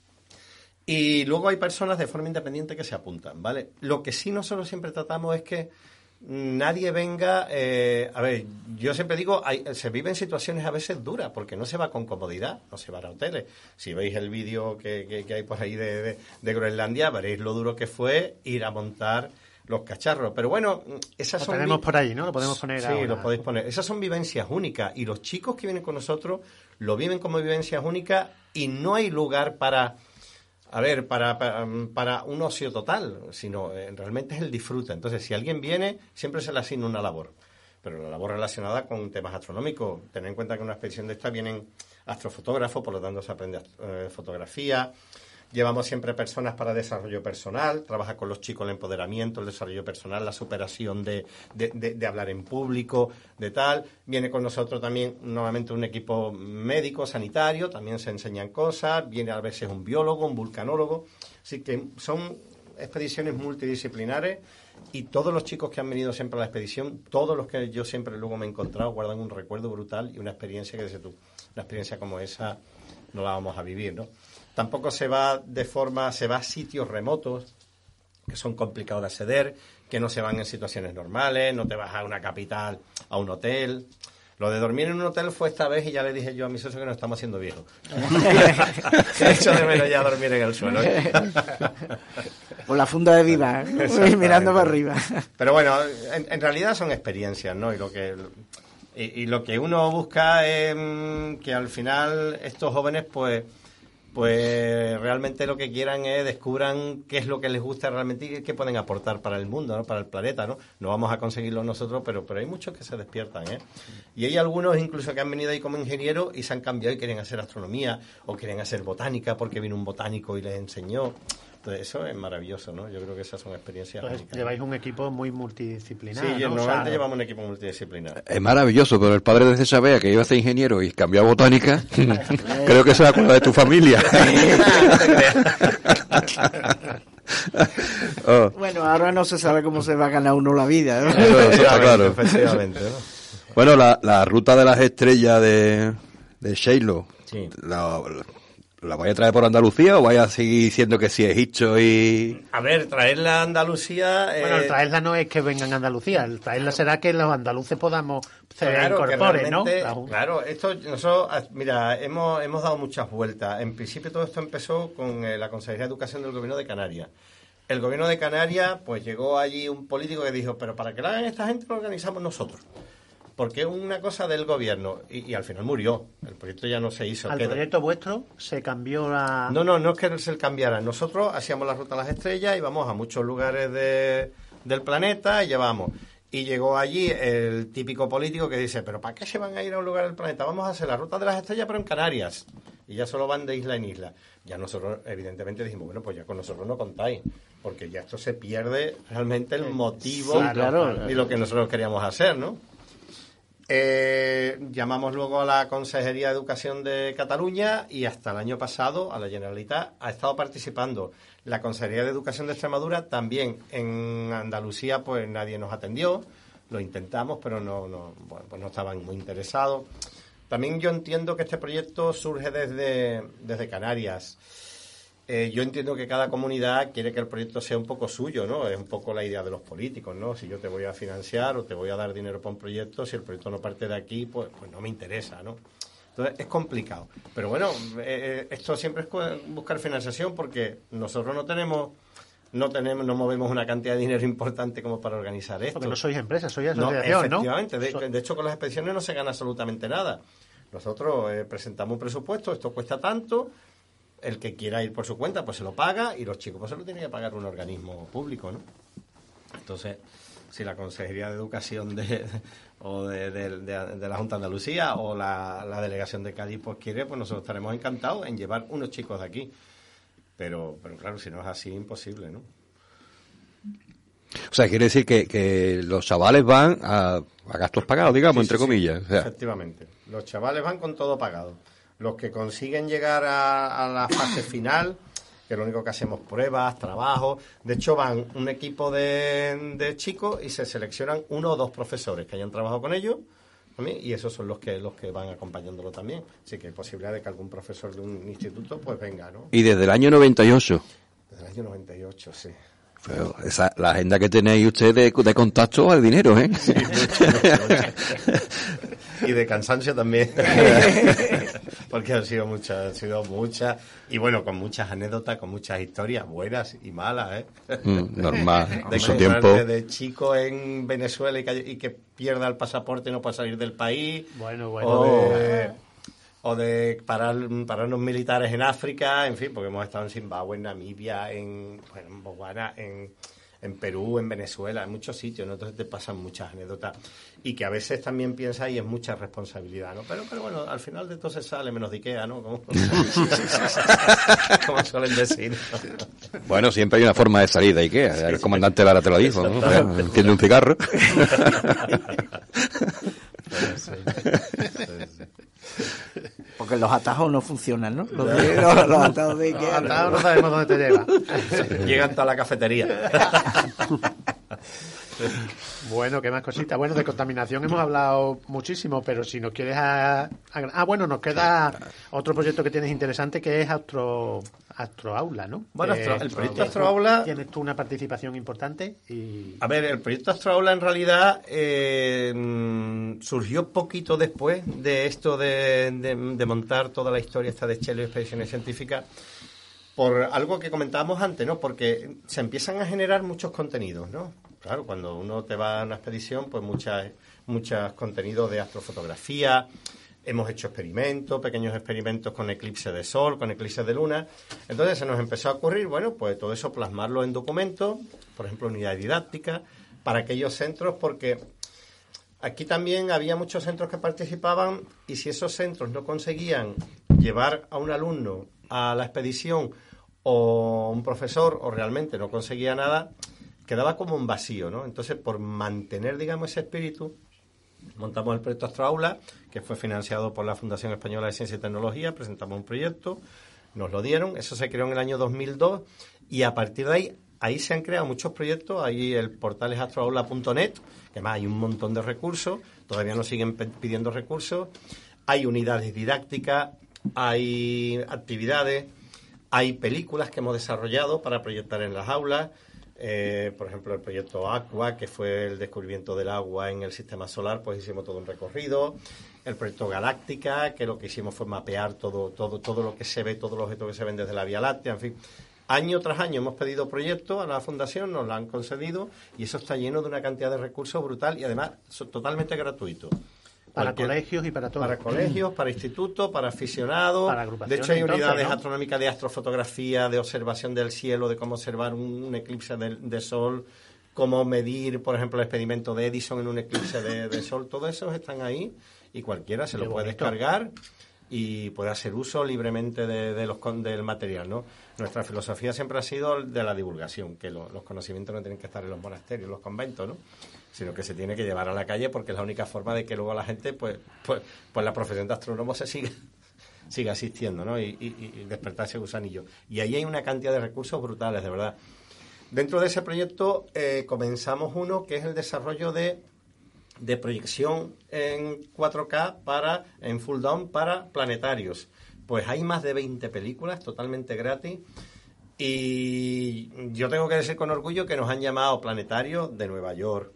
S3: Y luego hay personas de forma independiente que se apuntan, ¿vale? Lo que sí nosotros siempre tratamos es que nadie venga, eh, a ver, yo siempre digo, hay, se viven situaciones a veces duras, porque no se va con comodidad, no se va a hoteles. Si veis el vídeo que, que, que hay por ahí de, de, de Groenlandia, veréis lo duro que fue ir a montar los cacharros. Pero bueno, esas
S2: Lo
S3: son...
S2: tenemos
S3: vi-
S2: por ahí, ¿no? Lo podemos poner
S3: Sí,
S2: ahora.
S3: lo podéis poner. Esas son vivencias únicas, y los chicos que vienen con nosotros lo viven como vivencias únicas, y no hay lugar para... A ver, para, para, para un ocio total, sino eh, realmente es el disfrute. Entonces, si alguien viene, siempre se le asigna una labor. Pero la labor relacionada con temas astronómicos. Tened en cuenta que en una expedición de esta vienen astrofotógrafos, por lo tanto se aprende eh, fotografía. Llevamos siempre personas para desarrollo personal, trabaja con los chicos el empoderamiento, el desarrollo personal, la superación de, de, de, de hablar en público, de tal. Viene con nosotros también nuevamente un equipo médico, sanitario, también se enseñan cosas. Viene a veces un biólogo, un vulcanólogo. Así que son expediciones multidisciplinares, y todos los chicos que han venido siempre a la expedición, todos los que yo siempre luego me he encontrado, guardan un recuerdo brutal y una experiencia que dices tú, una experiencia como esa no la vamos a vivir, ¿no? Tampoco se va de forma, se va a sitios remotos que son complicados de acceder, que no se van en situaciones normales, no te vas a una capital, a un hotel. Lo de dormir en un hotel fue esta vez, y ya le dije yo a mi socio que nos estamos haciendo viejos. He hecho de menos ya dormir en el suelo, ¿eh?
S4: Con la funda de Viva, ¿eh? Mirando para arriba.
S3: Pero bueno, en, en realidad son experiencias, ¿no? Y lo que Y, y lo que uno busca es mm, que al final estos jóvenes, pues, pues realmente lo que quieran es descubran qué es lo que les gusta realmente y qué pueden aportar para el mundo, ¿no? Para el planeta, ¿no? No vamos a conseguirlo nosotros, pero pero hay muchos que se despiertan, ¿eh? Y hay algunos incluso que han venido ahí como ingenieros y se han cambiado y quieren hacer astronomía o quieren hacer botánica porque vino un botánico y les enseñó. Entonces eso es maravilloso, ¿no? Yo creo que esas son experiencias
S2: Entonces,
S3: únicas.
S2: lleváis un equipo muy multidisciplinar,
S3: Sí,
S2: ¿no?
S3: normalmente
S2: O sea,
S3: llevamos un equipo multidisciplinar.
S5: Es maravilloso, pero el padre de César Bea, que iba a ser ingeniero y cambió a botánica, creo que se va a acordar de tu familia. Oh.
S4: Bueno, ahora no se sabe cómo se va a ganar uno la vida, ¿no?
S5: Eso, eso está claro.
S3: Efectivamente, ¿no?
S5: Bueno, la, la ruta de las estrellas de, de Sheilo,
S3: Sí.
S5: la, ¿la vais a traer por Andalucía o vais a seguir diciendo que sí es Hicho y...?
S3: A ver, traerla a Andalucía...
S2: Bueno,
S3: eh,
S2: el traerla no es que vengan a Andalucía, el traerla será que los andaluces podamos se
S3: Claro, que
S2: incorporen, ¿no?
S3: realmente-
S2: La Junta.
S3: Claro, esto nosotros, mira, hemos, hemos dado muchas vueltas. En principio todo esto empezó con eh, la Consejería de Educación del Gobierno de Canarias. El Gobierno de Canarias, pues llegó allí un político que dijo, pero para que lo hagan esta gente lo organizamos nosotros. Porque es una cosa del gobierno. Y, y al final murió. El proyecto ya no se hizo.
S2: Al
S3: Queda-
S2: proyecto vuestro se cambió la...
S3: No, no, no es que se cambiara. Nosotros hacíamos la ruta a las estrellas, íbamos a muchos lugares de, del planeta y llevamos. Y llegó allí el típico político que dice, pero ¿para qué se van a ir a un lugar del planeta? Vamos a hacer la ruta de las estrellas, pero en Canarias. Y ya solo van de isla en isla. Ya nosotros, evidentemente, dijimos, bueno, pues ya con nosotros no contáis, porque ya esto se pierde realmente el motivo
S4: Sí, claro.
S3: y lo que nosotros queríamos hacer, ¿no? Eh, llamamos luego a la Consejería de Educación de Cataluña y hasta el año pasado a la Generalitat ha estado participando. La Consejería de Educación de Extremadura también. En Andalucía pues nadie nos atendió, lo intentamos pero no, no, bueno, pues no estaban muy interesados. También yo entiendo que este proyecto surge desde, desde Canarias. Eh, yo entiendo que cada comunidad quiere que el proyecto sea un poco suyo, ¿no? Es un poco la idea de los políticos, ¿no? Si yo te voy a financiar o te voy a dar dinero para un proyecto, si el proyecto no parte de aquí, pues, pues no me interesa, ¿no? Entonces es complicado. Pero bueno, eh, esto siempre es buscar financiación porque nosotros no tenemos, no tenemos, no movemos una cantidad de dinero importante como para organizar esto.
S2: Porque no sois empresa, sois
S3: No,
S2: asociación, ¿no?
S3: efectivamente. De,
S2: So-
S3: de hecho, con las expediciones no se gana absolutamente nada. Nosotros eh, presentamos un presupuesto, esto cuesta tanto, el que quiera ir por su cuenta pues se lo paga y los chicos pues se lo tiene que pagar un organismo público, ¿no? Entonces, si la Consejería de Educación de, o de, de- de- de la Junta de Andalucía o la, la Delegación de Cádiz pues quiere, pues nosotros estaremos encantados en llevar unos chicos de aquí. Pero, pero claro, si no es así, imposible, ¿no?
S5: O sea, quiere decir que, que los chavales van a, a gastos pagados, digamos,
S3: Sí,
S5: entre
S3: sí, sí,
S5: comillas. O sea,
S3: efectivamente. Los chavales van con todo pagado. Los que consiguen llegar a, a la fase final, que lo único que hacemos pruebas, trabajos. De hecho, van un equipo de, de chicos y se seleccionan uno o dos profesores que hayan trabajado con ellos. también, y esos son los que los que van acompañándolo también. Así que hay posibilidad de que algún profesor de un instituto pues venga, ¿no?
S5: y desde el año noventa y ocho.
S3: Desde el año noventa y ocho, sí.
S5: Pero esa, la agenda que tenéis ustedes de, de contacto vale dinero, ¿eh?
S3: Y de cansancio también. Porque han sido muchas, han sido muchas. Y bueno, con muchas anécdotas, con muchas historias buenas y malas, ¿eh?
S5: Mm, normal,
S3: De
S5: en su
S3: encontrarte
S5: tiempo.
S3: de chico en Venezuela y que, y que pierda el pasaporte y no pueda salir del país.
S2: Bueno, bueno.
S3: O de, o de parar, pararnos militares en África, en fin, porque hemos estado en Zimbabue, en Namibia, en, bueno, en Botswana, en, en Perú, en Venezuela, en muchos sitios, ¿no? Entonces te pasan muchas anécdotas y que a veces también piensas y es mucha responsabilidad, ¿no? Pero, pero bueno, al final de todo se sale menos de Ikea, ¿no? Como, como suelen decir.
S5: Bueno, siempre hay una forma de salir de Ikea. El comandante Lara te lo dijo, ¿no? Enciende un cigarro.
S3: Sí, sí, sí.
S4: Porque los atajos no funcionan, ¿no? Los, de- los- los atajos de Ikea.
S2: Ahora no sabemos dónde te lleva.
S3: Llegan toda la cafetería.
S2: Bueno, qué más cositas. Bueno, de contaminación hemos hablado muchísimo, pero si nos quieres... A, a- ah, bueno, nos queda otro proyecto que tienes interesante que es Astro, Astroaula, ¿no?
S3: Bueno,
S2: Que-
S3: Astro- el proyecto
S2: que
S3: Astroaula-
S2: Tienes tú una participación importante y...
S3: A ver, el proyecto Astroaula en realidad eh, mm, surgió poquito después de esto de, de- de montar toda la historia esta de Sheilo y Expediciones Científicas, por algo que comentábamos antes, ¿no? Porque se empiezan a generar muchos contenidos, ¿no? claro, cuando uno te va a una expedición, pues muchas, muchos contenidos de astrofotografía. Hemos hecho experimentos, pequeños experimentos con eclipses de sol, con eclipses de luna. Entonces se nos empezó a ocurrir, bueno, pues todo eso plasmarlo en documentos, por ejemplo, unidades didácticas, para aquellos centros, porque aquí también había muchos centros que participaban y si esos centros no conseguían llevar a un alumno a la expedición o un profesor o realmente no conseguía nada, quedaba como un vacío, ¿no? Entonces, por mantener, digamos, ese espíritu, montamos el proyecto Astroaula, que fue financiado por la Fundación Española de Ciencia y Tecnología, presentamos un proyecto, nos lo dieron, eso se creó en el año dos mil dos y a partir de ahí, ahí se han creado muchos proyectos, ahí el portal es astroaula punto net, que además hay un montón de recursos, todavía nos siguen pidiendo recursos, hay unidades didácticas, hay actividades, hay películas que hemos desarrollado para proyectar en las aulas. Eh, por ejemplo, el proyecto Aqua, que fue el descubrimiento del agua en el sistema solar, pues hicimos todo un recorrido. El proyecto Galáctica, que lo que hicimos fue mapear todo, todo, todo lo que se ve, todos los objetos que se ven desde la Vía Láctea, en fin. Año tras año hemos pedido proyectos a la Fundación, nos lo han concedido y eso está lleno de una cantidad de recursos brutal y además totalmente gratuito.
S2: Para
S3: Cualquier,
S2: colegios y para todo.
S3: Para colegios, para institutos, para aficionados.
S2: Para
S3: de hecho, hay unidades
S2: entonces, ¿no?
S3: astronómicas de astrofotografía, de observación del cielo, de cómo observar un, un eclipse de, de sol, cómo medir, por ejemplo, el experimento de Edison en un eclipse de, de sol. Todo eso están ahí y cualquiera se
S2: Qué
S3: lo puede
S2: bonito.
S3: descargar y puede hacer uso libremente de, de los, del material, ¿no? Nuestra filosofía siempre ha sido de la divulgación, que lo, los conocimientos no tienen que estar en los monasterios, en los conventos, ¿no? Sino que se tiene que llevar a la calle porque es la única forma de que luego la gente, pues, pues, pues la profesión de astrónomo se siga, siga asistiendo, ¿no? Y, y, y despertar ese gusanillo. Y ahí hay una cantidad de recursos brutales, de verdad. Dentro de ese proyecto eh, comenzamos uno que es el desarrollo de, de proyección en cuatro K para, en full dome para planetarios. Pues hay más de veinte películas totalmente gratis. Y yo tengo que decir con orgullo que nos han llamado planetarios de Nueva York,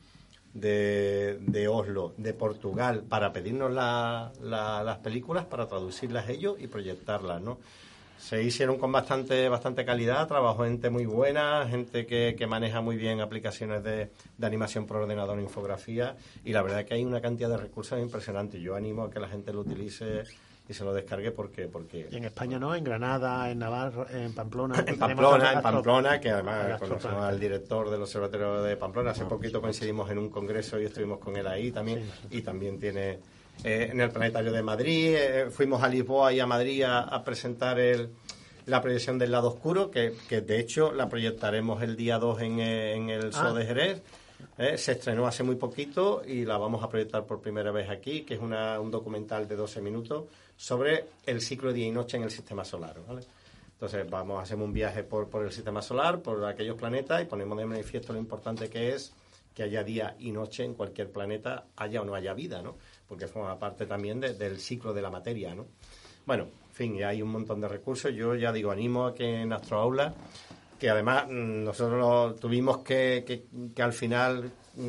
S3: de, de Oslo, de Portugal, para pedirnos la, la, las películas, para traducirlas ellos y proyectarlas, ¿no? Se hicieron con bastante bastante calidad, trabajó gente muy buena, gente que, que maneja muy bien aplicaciones de, de animación por ordenador, infografía, y la verdad es que hay una cantidad de recursos impresionantes. Yo animo a que la gente lo utilice y se lo descargue porque... porque
S2: Y en España no, en Granada, en Navarra, en Pamplona.
S3: en Pamplona, en Pamplona, que además conocemos al director del Observatorio de Pamplona. Hace poquito coincidimos en un congreso y estuvimos con él ahí también. Y también tiene eh, en el Planetario de Madrid. Eh, fuimos a Lisboa y a Madrid a, a presentar el, la proyección del lado oscuro, que, que de hecho la proyectaremos el día dos en, en el Zoo ah. de Jerez. Eh, se estrenó hace muy poquito y la vamos a proyectar por primera vez aquí, que es una, un documental de doce minutos sobre el ciclo de día y noche en el sistema solar, ¿vale? Entonces vamos a hacer un viaje por, por el sistema solar, por aquellos planetas, y ponemos de manifiesto lo importante que es que haya día y noche en cualquier planeta, haya o no haya vida, ¿no? Porque forma parte también de, del ciclo de la materia, ¿no? Bueno, en fin, y hay un montón de recursos. Yo ya digo, animo a que en Astroaula, que además nosotros lo tuvimos que, que, que al final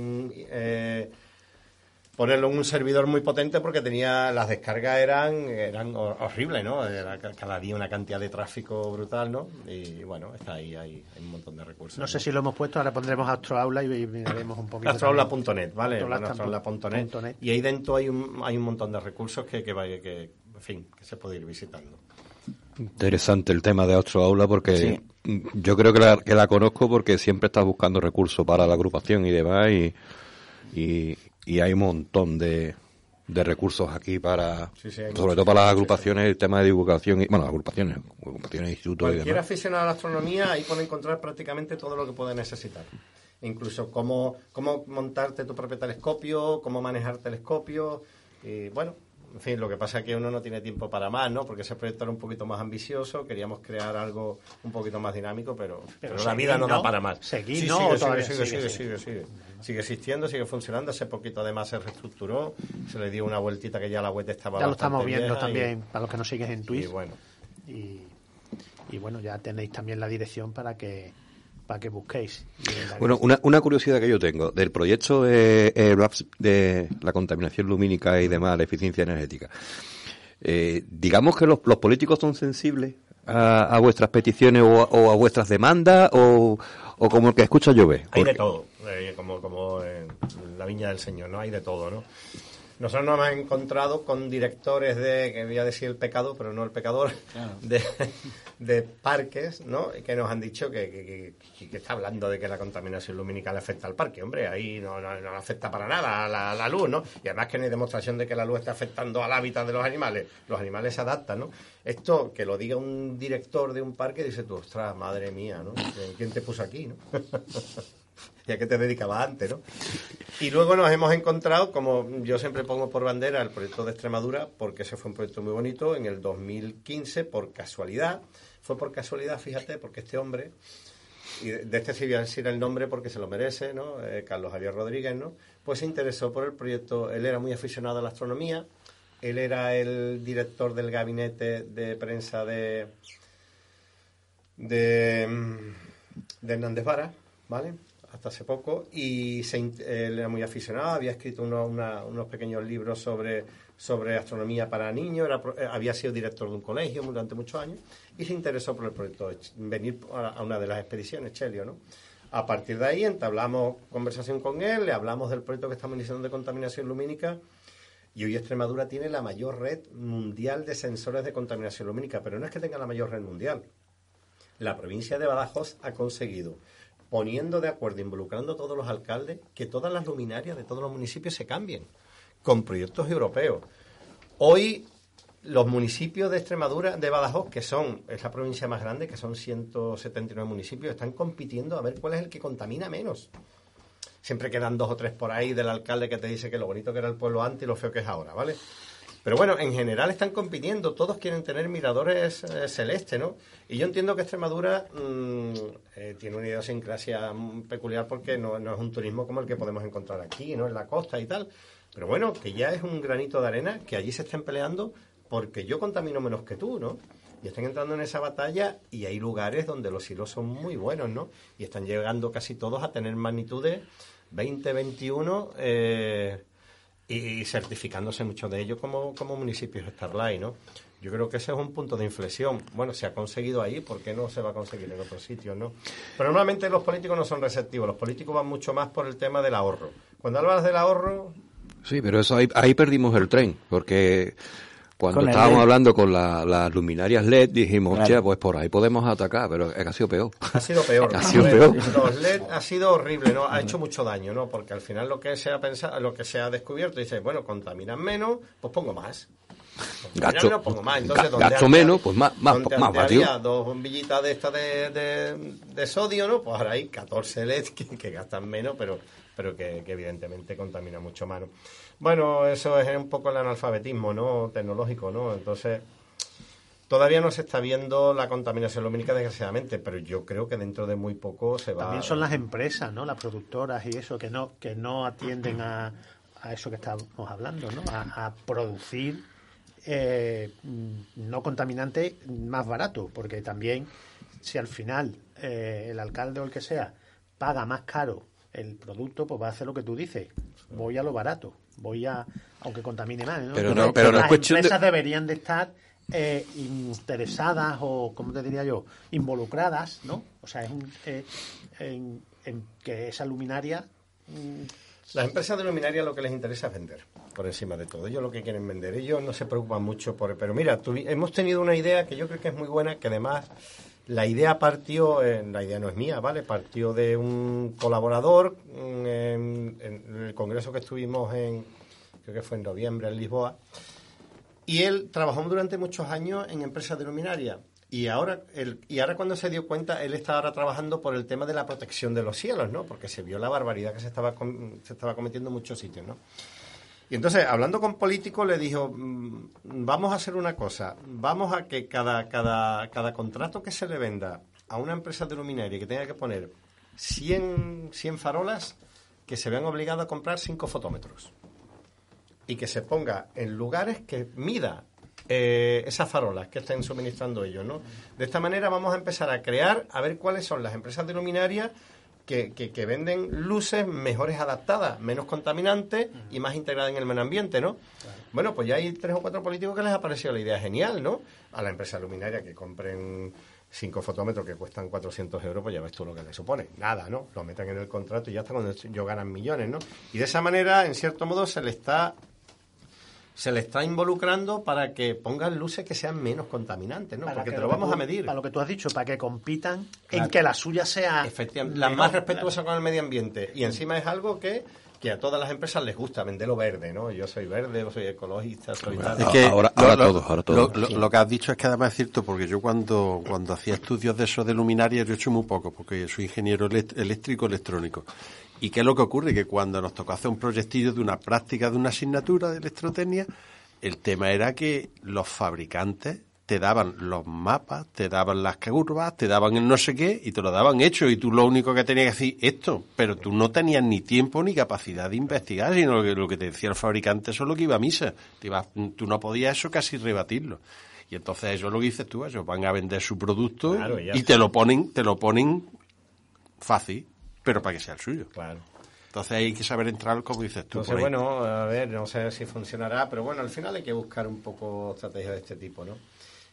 S3: eh, ponerlo en un servidor muy potente porque tenía las descargas eran eran horribles, ¿no? Era cada día una cantidad de tráfico brutal, ¿no? Y bueno, está ahí, hay, hay un montón de recursos.
S2: No,
S3: ¿no?
S2: sé si lo hemos puesto, ahora pondremos Astroaula y miraremos un poquito.
S3: Astroaula punto net, ¿vale? Astroaula punto net. Y ahí dentro hay un, hay un montón de recursos que, que, vaya, que, en fin, que se puede ir visitando.
S5: Interesante el tema de Astroaula porque
S4: sí.
S5: yo creo que la, que la conozco porque siempre está buscando recursos para la agrupación y demás y, y, y hay un montón de, de recursos aquí para, sí, sí, sobre todo para las agrupaciones, el tema de divulgación, y, bueno, agrupaciones, agrupaciones, institutos
S3: Cualquier
S5: y demás.
S3: aficionado a la astronomía ahí puede encontrar prácticamente todo lo que puede necesitar. Incluso cómo, cómo montarte tu propio telescopio, cómo manejar telescopios, y bueno, en fin, lo que pasa es que uno no tiene tiempo para más, ¿no? Porque ese proyecto era un poquito más ambicioso, queríamos crear algo un poquito más dinámico, pero, pero, pero la vida no, no da para más.
S2: Seguir,
S3: sí,
S2: ¿no?
S3: Sigue, sigue, sigue, sigue, sigue, sigue. Sigue existiendo, sigue funcionando. Hace poquito además se reestructuró, se le dio una vueltita que ya la web estaba
S2: ya lo estamos viendo también,
S3: y,
S2: para los que nos siguen en Twitch.
S3: Y bueno.
S2: Y, y bueno, ya tenéis también la dirección para que para que busquéis.
S5: Bueno, una, una curiosidad que yo tengo del proyecto de, eh, de la contaminación lumínica y demás, la eficiencia energética. Eh, digamos que los, los políticos son sensibles a, a vuestras peticiones o a, o a vuestras demandas o, o como el que escucha llover.
S3: Hay de todo. eh, como, como en la viña del Señor, ¿no? Hay de todo, ¿no? Nosotros nos hemos encontrado con directores de, que voy a decir el pecado, pero no el pecador, claro. de, de parques, ¿no? Que nos han dicho que, que, que, que está hablando de que la contaminación lumínica le afecta al parque. Hombre, ahí no, no, no afecta para nada a la, a la luz, ¿no? Y además que no hay demostración de que la luz está afectando al hábitat de los animales. Los animales se adaptan, ¿no? Esto, que lo diga un director de un parque, dice tú, ostras, madre mía, ¿no? ¿Quién te puso aquí, no? Ya que te dedicabas antes, ¿no? Y luego nos hemos encontrado, como yo siempre pongo por bandera, el proyecto de Extremadura, porque ese fue un proyecto muy bonito, en el dos mil quince, por casualidad. Fue por casualidad, fíjate, porque este hombre, y de este sí voy a decir el nombre porque se lo merece, ¿no? Eh, Carlos Javier Rodríguez, ¿no? Pues se interesó por el proyecto. Él era muy aficionado a la astronomía, él era el director del gabinete de prensa de, de, de Hernández Vara, ¿vale?, hasta hace poco, y se, él era muy aficionado, había escrito uno, una, unos pequeños libros sobre, sobre astronomía para niños, era, había sido director de un colegio durante muchos años, y se interesó por el proyecto de venir a, a una de las expediciones, Chelio, ¿no? A partir de ahí entablamos conversación con él, le hablamos del proyecto que estamos iniciando de contaminación lumínica, y hoy Extremadura tiene la mayor red mundial de sensores de contaminación lumínica, pero no es que tenga la mayor red mundial. La provincia de Badajoz ha conseguido, poniendo de acuerdo, involucrando a todos los alcaldes, que todas las luminarias de todos los municipios se cambien, con proyectos europeos. Hoy, los municipios de Extremadura, de Badajoz, que son, es la provincia más grande, que son ciento setenta y nueve municipios, están compitiendo a ver cuál es el que contamina menos. Siempre quedan dos o tres por ahí del alcalde que te dice que lo bonito que era el pueblo antes y lo feo que es ahora, ¿vale? Pero bueno, en general están compitiendo, todos quieren tener miradores eh, celestes, ¿no? Y yo entiendo que Extremadura mmm, eh, tiene una idiosincrasia peculiar porque no, no es un turismo como el que podemos encontrar aquí, ¿no?, en la costa y tal. Pero bueno, que ya es un granito de arena que allí se estén peleando porque yo contamino menos que tú, ¿no? Y están entrando en esa batalla y hay lugares donde los hilos son muy buenos, ¿no? Y están llegando casi todos a tener magnitudes veinte, veintiuno... Eh, y certificándose muchos de ellos como, como municipios Starlight, ¿no? Yo creo que ese es un punto de inflexión. Bueno, se ha conseguido ahí, ¿por qué no se va a conseguir en otros sitios, no? Pero normalmente los políticos no son receptivos, los políticos van mucho más por el tema del ahorro. Cuando hablas del ahorro...
S5: Sí, pero eso ahí, ahí perdimos el tren, porque cuando estábamos hablando con las la luminarias L E D dijimos, hostia, pues por ahí podemos atacar, pero ha sido peor.
S3: Ha sido peor.
S5: ha sido peor.
S3: Los L E D ha sido horrible, ¿no? Ha hecho mucho daño, ¿no? Porque al final lo que se ha pensado, lo que se ha descubierto, dice, bueno, contaminan menos, pues pongo más.
S5: Gasto,
S3: menos, pongo más. Entonces, donde
S5: gasto
S3: antes,
S5: menos, pues más, más, más vatios.
S3: Había dos bombillitas de estas de, de, de sodio, ¿no? Pues ahora hay catorce L E D que, que gastan menos, pero pero que, que evidentemente contamina mucho más, ¿no? Bueno, eso es un poco el analfabetismo, ¿no?, tecnológico, ¿no? Entonces, todavía no se está viendo la contaminación lumínica, desgraciadamente, pero yo creo que dentro de muy poco se va...
S2: También son las empresas, ¿no?, las productoras y eso, que no que no atienden a, a eso que estamos hablando, ¿no?, a, a producir eh, no contaminante más barato, porque también si al final eh, el alcalde o el que sea paga más caro el producto, pues va a hacer lo que tú dices, voy a lo barato, voy a, aunque contamine más, ¿no?
S5: Pero no, pero no
S2: las
S5: es cuestión
S2: empresas
S5: de...
S2: deberían de estar eh, interesadas o, ¿cómo te diría yo?, involucradas, ¿no? O sea, es un, eh, en, en que esa luminaria... Mmm...
S3: Las empresas de luminaria lo que les interesa es vender, por encima de todo. Ellos lo que quieren vender, ellos no se preocupan mucho por... Pero mira, tu, hemos tenido una idea que yo creo que es muy buena, que además... La idea partió, eh, la idea no es mía, ¿vale? Partió de un colaborador en, en el congreso que estuvimos en, creo que fue en noviembre, en Lisboa, y él trabajó durante muchos años en empresas de luminaria, y ahora, él, y ahora cuando se dio cuenta, él está ahora trabajando por el tema de la protección de los cielos, ¿no? Porque se vio la barbaridad que se estaba, se estaba cometiendo en muchos sitios, ¿no? Y entonces, hablando con políticos, le dijo, vamos a hacer una cosa, vamos a que cada, cada, cada contrato que se le venda a una empresa de luminaria que tenga que poner cien, cien farolas, que se vean obligados a comprar cinco fotómetros. Y que se ponga en lugares que mida eh, esas farolas que estén suministrando ellos, ¿no? De esta manera vamos a empezar a crear, a ver cuáles son las empresas de luminaria Que, que, que venden luces mejores adaptadas, menos contaminantes y más integradas en el medio ambiente, ¿no? Claro. Bueno, pues ya hay tres o cuatro políticos que les ha parecido la idea genial, ¿no? A la empresa luminaria que compren cinco fotómetros que cuestan cuatrocientos euros, pues ya ves tú lo que le supone. Nada, ¿no? Lo meten en el contrato y ya está, cuando ellos ganan millones, ¿no? Y de esa manera, en cierto modo, se le está se le está involucrando para que pongan luces que sean menos contaminantes, ¿no?
S2: Para
S3: Porque
S2: que
S3: te lo
S2: lo
S3: vamos
S2: que
S3: a
S2: tú-
S3: medir.
S2: Para lo que tú has dicho, para que compitan
S3: Claro.
S2: en que la suya sea...
S3: Efectivamente, la
S2: mejor,
S3: más respetuosa con el medio ambiente. Y encima es algo que, que a todas las empresas les gusta, vender lo verde, ¿no? Yo soy verde, yo soy ecologista, soy tal.
S5: Es que ahora- ahora todos, ahora todos.
S6: Lo, lo- lo que has dicho es que además es cierto, porque yo cuando, cuando hacía estudios de eso de luminarias, yo he hecho muy poco, porque soy ingeniero elect- eléctrico electrónico. ¿Y qué es lo que ocurre? Que cuando nos tocó hacer un proyectillo de una práctica de una asignatura de electrotecnia, el tema era que los fabricantes te daban los mapas, te daban las curvas, te daban el no sé qué y te lo daban hecho, y tú lo único que tenías que decir esto, pero tú no tenías ni tiempo ni capacidad de investigar, sino que lo que te decía el fabricante eso es lo que iba a misa. Te iba- tú no podías eso casi rebatirlo. Y entonces eso es lo que dices tú, ellos van a vender su producto
S3: Claro, ya
S6: y
S3: sé.
S6: te lo ponen, te lo ponen fácil, pero para que sea el suyo.
S3: Claro.
S6: Entonces hay que saber entrar, como dices tú.
S3: Entonces,
S6: por ahí.
S3: bueno, a ver, no sé si funcionará, pero bueno, al final hay que buscar un poco estrategias de este tipo, ¿no?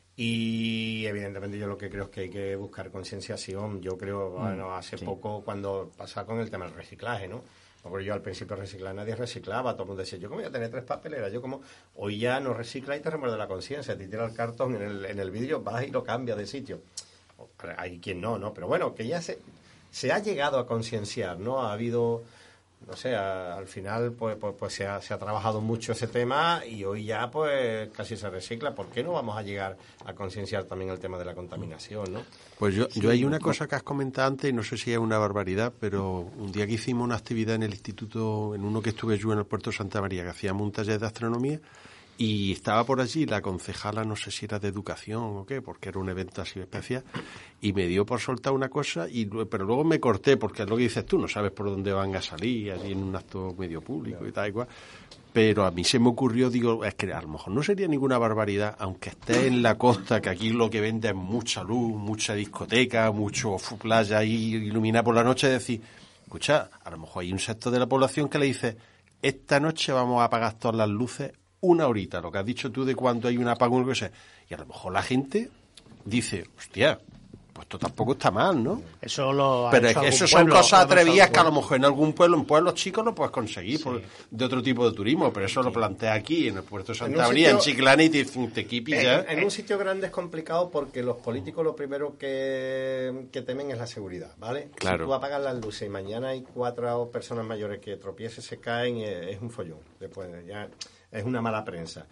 S3: Y evidentemente yo lo que creo es que hay que buscar concienciación. Yo creo, bueno, hace poco cuando pasaba con el tema del reciclaje, ¿no? Porque yo al principio reciclar nadie reciclaba, todo el mundo decía, yo como voy a tener tres papeleras, yo como, hoy ya no recicla y te remuerde la conciencia, te tira el cartón en el, en el vidrio, vas y lo cambias de sitio. Hay quien no, ¿no? Pero bueno, que ya se, se ha llegado a concienciar, ¿no? Ha habido, no sé, a- al final pues, pues, pues se, ha, se ha trabajado mucho ese tema y hoy ya pues casi se recicla. ¿Por qué no vamos a llegar a concienciar también el tema de la contaminación, ¿no?
S6: Pues yo, yo hay una cosa que has comentado antes, y no sé si es una barbaridad, pero un día que hicimos una actividad en el instituto, en uno que estuve yo en el puerto de Santa María, que hacíamos un taller de astronomía, y estaba por allí la concejala, no sé si era de educación o qué, porque era un evento así especial, y me dio por soltar una cosa, y lue- pero luego me corté, porque es lo que dices tú, no sabes por dónde van a salir, allí en un acto medio público y tal y cual. Pero a mí se me ocurrió, digo, es que a lo mejor no sería ninguna barbaridad, aunque esté en la costa, que aquí lo que vende es mucha luz, mucha discoteca, mucho fu- playa ahí iluminada por la noche, decir, escucha, a lo mejor hay un sector de la población que le dice, esta noche vamos a apagar todas las luces una horita, lo que has dicho tú de cuando hay un apagón, lo que sea. Y a lo mejor la gente dice, hostia, pues esto tampoco está mal, ¿no?
S2: Eso lo ha
S6: Pero es
S2: hecho
S6: que
S2: algún
S6: eso son
S2: pueblo,
S6: cosas
S2: lo ha hecho
S6: atrevidas
S2: algún
S6: que a lo
S2: pueblo.
S6: mejor en algún pueblo, en pueblos chicos lo puedes conseguir por- de otro tipo de turismo, pero eso lo plantea aquí, en el puerto de
S3: En un
S6: Santa María, en
S3: sitio-
S6: Chiclana, y te dicen, te equipi ya.
S3: En, en un sitio grande es complicado porque los políticos lo primero que, que temen es la seguridad, ¿vale?
S6: Claro.
S3: Si tú apagas las luces y mañana hay cuatro personas mayores que tropiecen, se caen, eh, es un follón. Después ya es una mala prensa.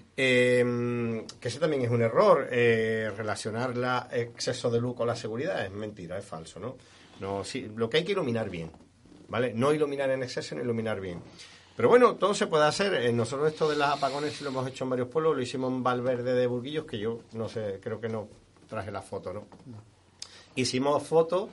S3: Eh, que ese también es un error, eh, relacionar la exceso de luz con la seguridad es mentira, es falso, ¿no? No, sí, lo que hay que iluminar bien, ¿vale? No iluminar en exceso, ni iluminar bien. Pero bueno, todo se puede hacer. Eh, nosotros esto de las apagones sí lo hemos hecho en varios pueblos. Lo hicimos en Valverde de Burguillos, que yo no sé, creo que no traje la foto, ¿no? Hicimos fotos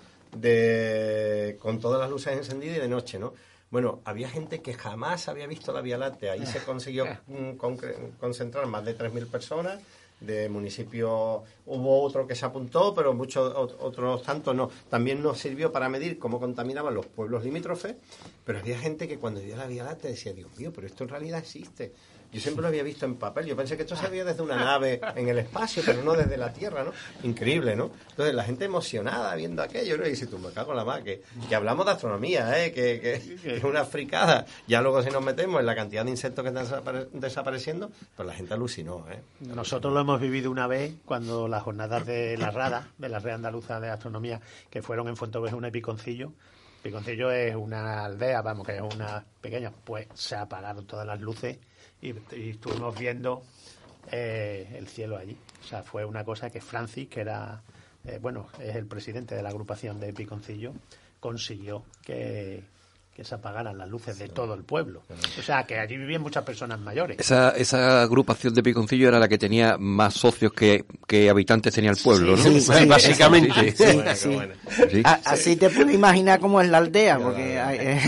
S3: de con todas las luces encendidas y de noche, ¿no? Bueno, había gente que jamás había visto la Vía Láctea. Ahí se consiguió mm, concre- concentrar más de tres mil personas. De municipio hubo otro que se apuntó, pero muchos ot- otros tantos no. También nos sirvió para medir cómo contaminaban los pueblos limítrofes, pero había gente que cuando vio la Vía Láctea decía, Dios mío, pero esto en realidad existe. Yo siempre lo había visto en papel. Yo pensé que esto se veía desde una nave en el espacio, pero no desde la Tierra, ¿no? Increíble, ¿no? Entonces la gente emocionada viendo aquello, ¿no? Y dice, tú me cago en la más, que, que hablamos de astronomía, ¿eh? Que, que, que es una fricada. Ya luego si nos metemos en la cantidad de insectos que están desapare- desapareciendo, pues la gente alucinó, ¿eh?
S2: Nosotros lo hemos vivido una vez cuando las jornadas de la RADA, de la Red Andaluza de Astronomía, que fueron en Fuentovejuna y Piconcillo. Piconcillo es una aldea, vamos, que es una pequeña, pues se apagaron todas las luces y, y estuvimos viendo eh, el cielo allí. O sea, fue una cosa que Francis, que era, eh, bueno, es el presidente de la agrupación de Piconcillo, consiguió que, que se apagaran las luces de todo el pueblo. O sea, que allí vivían muchas personas mayores.
S5: Esa, esa agrupación de Piconcillo era la que tenía más socios que, que habitantes tenía el pueblo,
S4: Sí,
S5: ¿no?
S4: sí, sí.
S5: Básicamente.
S4: Sí,
S3: Bueno,
S4: sí.
S3: bueno.
S5: Sí.
S4: A- así te puedes imaginar cómo es la aldea, porque hay-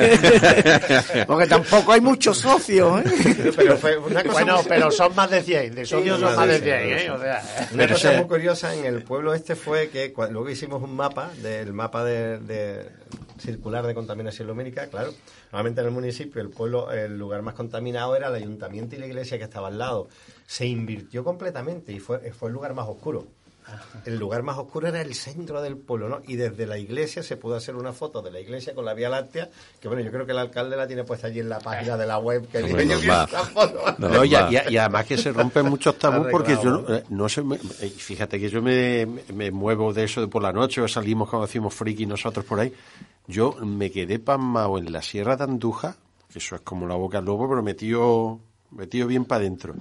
S4: porque tampoco hay muchos socios, ¿eh?
S3: Pero fue una cosa
S2: Bueno,
S3: muy-
S2: pero son más de cien, de socios
S3: Sí,
S2: son más de
S3: sí,
S2: cien,
S3: sí,
S2: ¿eh?
S3: sí.
S2: O sea,
S3: Una
S6: Pero
S3: cosa
S6: ese-
S3: muy curiosa en el pueblo este fue que cua- luego hicimos un mapa, del mapa de, de- circular de contaminación lumínica, claro. Normalmente en el municipio, el pueblo, el lugar más contaminado era el ayuntamiento y la iglesia que estaba al lado. Se invirtió completamente y fue, fue el lugar más oscuro. El lugar más oscuro era el centro del pueblo, ¿no? Y desde la iglesia se pudo hacer una foto de la iglesia con la Vía Láctea, que bueno, yo creo que el alcalde la tiene puesta allí en la página de la web, que
S5: Hombre,
S3: dice, yo quiero esta foto.
S6: No, no, y, y, y además que se rompen muchos tabús porque yo no, eh, no sé, me, eh, fíjate que yo me, me muevo de eso de por la noche o salimos como decimos friki nosotros por ahí. Yo me quedé pasmado en la Sierra de Andújar, que eso es como la boca al lobo, pero metido, metido bien para adentro.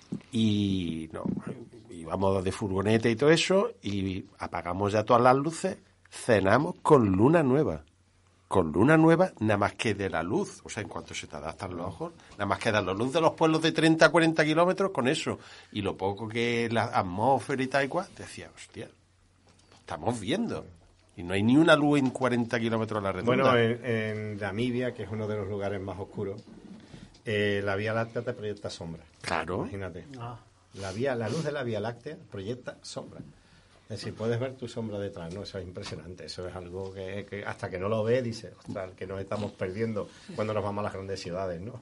S6: Y no, íbamos de furgoneta y todo eso, y apagamos ya todas las luces, cenamos con luna nueva. Con luna nueva, nada más que de la luz, o sea, en cuanto se te adaptan los ojos, nada más que de la luz de los pueblos de treinta a cuarenta kilómetros, con eso, y lo poco que la atmósfera y tal y cual, te decía, hostia, estamos viendo. Y no hay ni una luz en cuarenta kilómetros a la redonda.
S3: Bueno, en, en Namibia, que es uno de los lugares más oscuros, eh, la Vía Láctea te proyecta sombra.
S6: Claro.
S3: Imagínate. Ah. La, vía, la luz de la Vía Láctea proyecta sombra. Es decir, puedes ver tu sombra detrás, ¿no? Eso es impresionante. Eso es algo que, que hasta que no lo ves, dices, ostras, que nos estamos perdiendo cuando nos vamos a las grandes ciudades, ¿no?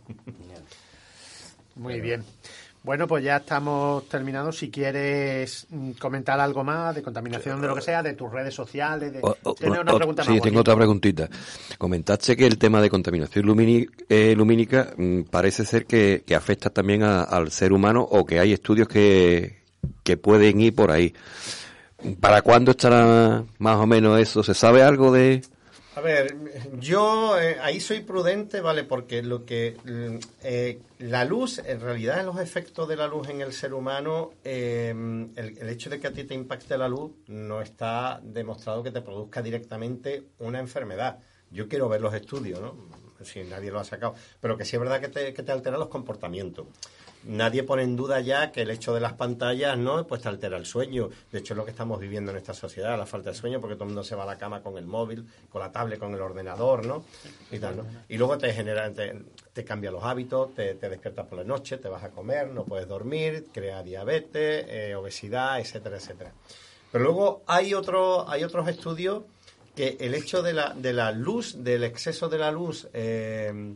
S2: Muy Pero, bien. Bueno, pues ya estamos terminados. Si quieres comentar algo más de contaminación, de lo que sea, de tus redes sociales. De...
S5: O, o,
S2: ¿Tienes una
S5: o,
S2: pregunta
S5: sí,
S2: más?
S5: Sí, tengo otra preguntita. Comentaste que el tema de contaminación lumini, eh, lumínica mmm, parece ser que, que afecta también a, al ser humano o que hay estudios que, que pueden ir por ahí. ¿Para cuándo estará más o menos eso? ¿Se sabe algo de...?
S3: A ver, yo eh, ahí soy prudente, ¿vale? Porque lo que eh, la luz, en realidad los efectos de la luz en el ser humano, eh, el, el hecho de que a ti te impacte la luz no está demostrado que te produzca directamente una enfermedad. Yo quiero ver los estudios, ¿no? Si nadie lo ha sacado. Pero que sí es verdad que te, que te altera los comportamientos. Nadie pone en duda ya que el hecho de las pantallas, ¿no?, pues te altera el sueño. De hecho, es lo que estamos viviendo en esta sociedad, la falta de sueño, porque todo el mundo se va a la cama con el móvil, con la tablet, con el ordenador, ¿no? Y tal, ¿no? Y luego te genera, te, te cambia los hábitos, te, te despiertas por la noche, te vas a comer, no puedes dormir, crea diabetes, eh, obesidad, etcétera, etcétera. Pero luego hay otro, hay otros estudios que el hecho de la, de la luz, del exceso de la luz, eh,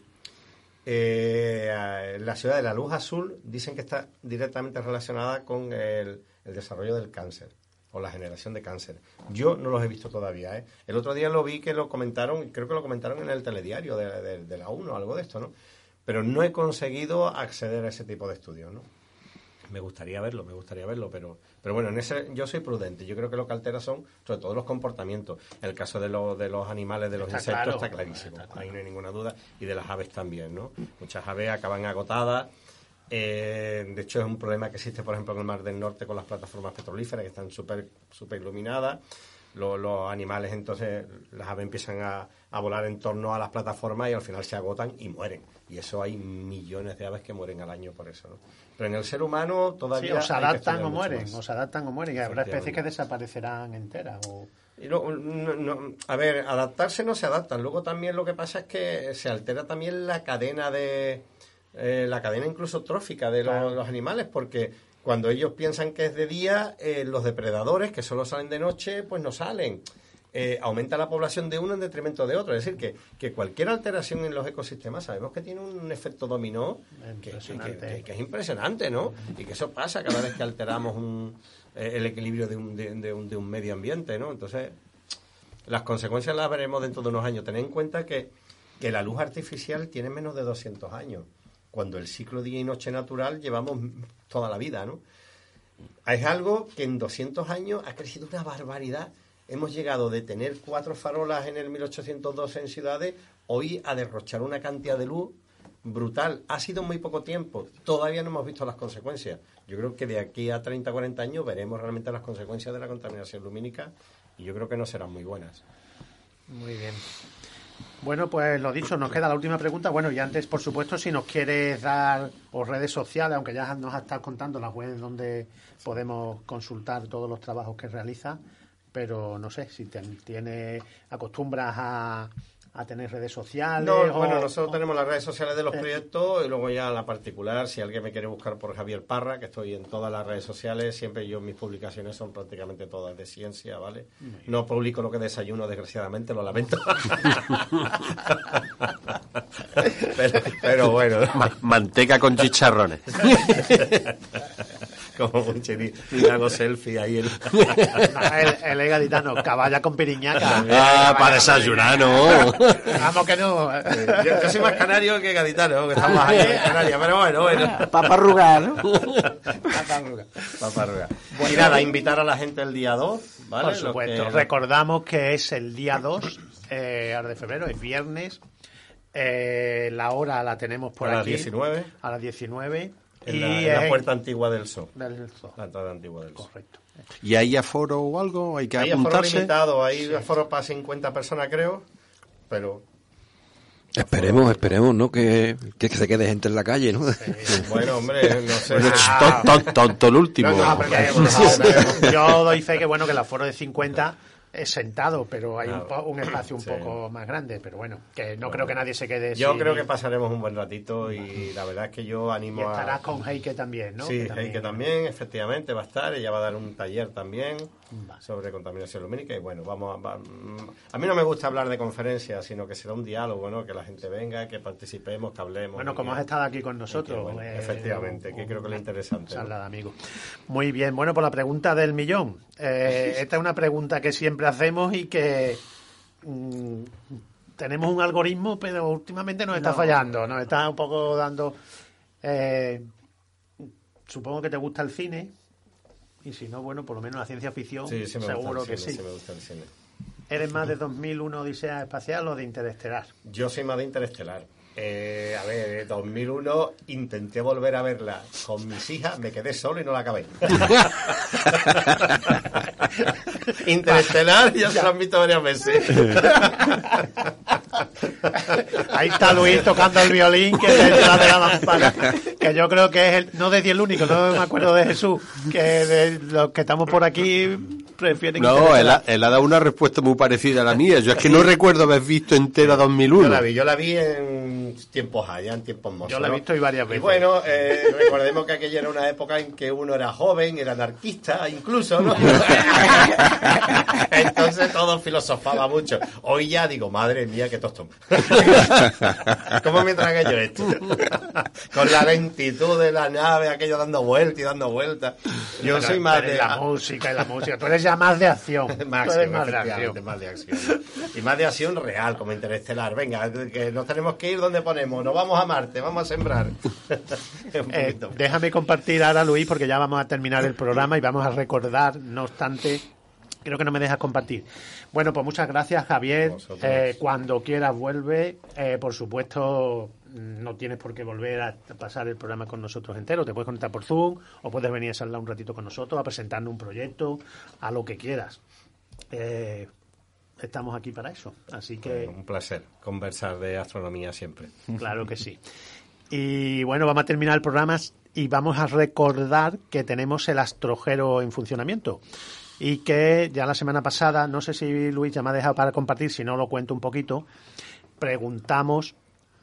S3: Eh, la ciudad de la luz azul dicen que está directamente relacionada con el, el desarrollo del cáncer o la generación de cáncer. Yo no los he visto todavía, ¿eh? El otro día lo vi que lo comentaron, creo que lo comentaron en el telediario de, de, de la uno, algo de esto, ¿no? Pero no he conseguido acceder a ese tipo de estudios, ¿no? Me gustaría verlo, me gustaría verlo, pero pero bueno, en ese yo soy prudente. Yo creo que lo que altera son sobre todo los comportamientos. El caso de, lo, de los animales, de los está insectos, claro, está clarísimo. Está claro. Ahí no hay ninguna duda. Y de las aves también, ¿no? Muchas aves acaban agotadas. Eh, de hecho, es un problema que existe, por ejemplo, en el Mar del Norte con las plataformas petrolíferas, que están súper súper iluminadas. Los, los animales, entonces, las aves empiezan a, a volar en torno a las plataformas y al final se agotan y mueren. Y eso hay millones de aves que mueren al año por eso, ¿no? Pero en el ser humano todavía...
S2: Sí, o se adaptan o mueren, o se adaptan o mueren. Y habrá especies que desaparecerán enteras. O...
S3: Y no, no, no, a ver, adaptarse no se adaptan. Luego también lo que pasa es que se altera también la cadena de... Eh, la cadena incluso trófica de los, claro. los animales, porque... Cuando ellos piensan que es de día, eh, los depredadores, que solo salen de noche, pues no salen. Eh, aumenta la población de uno en detrimento de otro. Es decir, que, que cualquier alteración en los ecosistemas sabemos que tiene un efecto dominó que, que, que, que es impresionante, ¿no? Y que eso pasa cada vez que alteramos un, eh, el equilibrio de un, de, de, un, de un medio ambiente, ¿no? Entonces, las consecuencias las veremos dentro de unos años. Tened en cuenta que, que la luz artificial tiene menos de doscientos años. Cuando el ciclo día y noche natural llevamos toda la vida, ¿no? Es algo que en doscientos años ha crecido una barbaridad. Hemos llegado de tener cuatro farolas en el mil ochocientos doce en ciudades, hoy a derrochar una cantidad de luz brutal. Ha sido muy poco tiempo. Todavía no hemos visto las consecuencias. Yo creo que de aquí a treinta, cuarenta años veremos realmente las consecuencias de la contaminación lumínica y yo creo que no serán muy buenas.
S2: Muy bien. Bueno, pues lo dicho, nos queda la última pregunta. Bueno, y antes, por supuesto, si nos quieres dar o redes sociales, aunque ya nos has estado contando las webs donde podemos consultar todos los trabajos que realizas, pero no sé, si te, tienes, acostumbras a, a tener redes sociales.
S3: No,
S2: o,
S3: bueno, nosotros
S2: o,
S3: tenemos las redes sociales de los
S2: eh,
S3: proyectos y luego ya la particular, si alguien me quiere buscar por Javier Parra, que estoy en todas las redes sociales, siempre yo mis publicaciones son prácticamente todas de ciencia, ¿vale? No publico lo que desayuno, desgraciadamente, lo lamento. pero, pero bueno.
S6: Ma- manteca con chicharrones.
S3: Como un chini, y hago selfie ahí. En...
S2: No, el, el es gaditano, caballa con piriñaca.
S6: Ah, para desayunar, ¿no?
S2: Vamos que no.
S3: Yo, yo soy más canario que gaditano, que estamos ahí en Canarias, pero bueno, bueno.
S4: Papa arrugar, ¿no?
S3: Papá Ruga. Y nada, invitar a la gente el día dos, ¿vale?
S2: Por supuesto.
S3: Que...
S2: Recordamos que es el día dos, eh, ahora de febrero, es viernes. Eh, la hora la tenemos por
S3: a las
S2: aquí.
S3: diecinueve.
S2: A las diecinueve.
S3: En,
S2: y
S3: la, en la
S2: es-
S3: puerta antigua del Zoo.
S2: del zoo.
S3: La entrada antigua del Zoo.
S2: Correcto.
S6: ¿Y hay aforo o algo? ¿Hay que
S3: Hay aforo
S6: apuntarse?
S3: limitado, hay aforo para cincuenta personas, creo, pero...
S5: Esperemos, esperemos, ¿no? Que, que se quede gente en la calle, ¿no?
S3: Bueno, hombre, no sé.
S6: Bueno,
S2: Ah.
S6: tonto, tonto el último.
S3: No, no,
S2: Ah, porque yo doy fe que bueno que el aforo de cincuenta es sentado, pero hay un, po- un espacio un
S3: Sí.
S2: poco más grande, pero bueno, que no creo que nadie se quede
S3: Yo
S2: sin-
S3: creo que pasaremos un buen ratito y la verdad es que yo
S2: y
S3: animo a...
S2: estarás con Heike también, ¿no?
S3: Sí,
S2: Que también-
S3: Heike también, efectivamente, va a estar. Ella va a dar un taller también
S2: Vale.
S3: sobre contaminación lumínica. Y bueno, vamos a, va- a mí no me gusta hablar de conferencias, sino que será un diálogo, ¿no? Que la gente venga, que participemos, que hablemos.
S2: Bueno,
S3: y
S2: como
S3: que-
S2: has estado aquí con
S3: y que,
S2: nosotros.
S3: bueno,
S2: eh,
S3: efectivamente, que
S2: un-
S3: creo que es lo interesante, ¿no?
S2: charla de amigos. Muy bien, bueno, por la pregunta del millón. Eh, esta es una pregunta que siempre hacemos y que mm, tenemos un algoritmo, pero últimamente nos está
S4: No.
S2: fallando, nos está un poco dando... eh, supongo que te gusta el cine y si no, bueno, por lo menos la ciencia ficción,
S3: Sí, sí me
S2: seguro
S3: gusta el
S2: que
S3: cine,
S2: sí.
S3: sí me gusta el cine.
S2: ¿Eres más de dos mil uno Odisea Espacial o de Interestelar?
S3: Yo soy más de Interestelar. Eh, a ver, dos mil uno intenté volver a verla con mis hijas, me quedé solo y no la acabé. Interestelar, ya se lo han visto varias veces.
S2: Ahí está Luis tocando el violín que es detrás de la mampara, que yo creo que es el, no decía el único, no me acuerdo de Jesús, que de los que estamos por aquí prefieren
S6: No, él
S2: Interestelar.
S6: ha, él ha dado una respuesta muy parecida a la mía. Yo es que no recuerdo haber visto entera dos mil uno.
S3: Yo la vi, yo la vi en tiempos allá, en tiempos mozos.
S2: Yo la he
S3: ¿no?
S2: visto y varias
S3: Y
S2: veces.
S3: bueno, eh, recordemos que aquella era una época en que uno era joven, era anarquista incluso, ¿no? Entonces todo filosofaba mucho. Hoy ya digo, madre mía, qué tostón. ¿Cómo me tragué yo esto? Con la lentitud de la nave, aquello dando vueltas y dando vueltas. Yo
S2: Pero-
S3: soy más
S2: pero
S3: de...
S2: la música y la música. Tú eres ya más de acción.
S3: Más
S2: Tú eres
S3: acción,
S2: más de
S3: efectivamente,
S2: acción.
S3: más de acción. Y más de acción real, como Interestelar. Venga, que nos tenemos que ir donde ponemos. Nos vamos a Marte, vamos a sembrar. Un
S2: Eh,
S3: poquito.
S2: déjame compartir ahora, Luis, porque ya vamos a terminar el programa y vamos a recordar, no obstante, creo que no me dejas compartir. Bueno, pues muchas gracias, Javier.
S3: Vosotros.
S2: Eh, cuando quieras vuelve. Eh, por supuesto, no tienes por qué volver a pasar el programa con nosotros entero. Te puedes conectar por Zoom o puedes venir a charlar un ratito con nosotros, a presentarnos un proyecto, a lo que quieras. Eh, estamos aquí para eso. Así que...
S3: Un placer conversar de astronomía siempre.
S2: Claro que sí. Y bueno, vamos a terminar el programa y vamos a recordar que tenemos el astrojero en funcionamiento. Y que ya la semana pasada, no sé si Luis ya me ha dejado para compartir, si no lo cuento un poquito, preguntamos,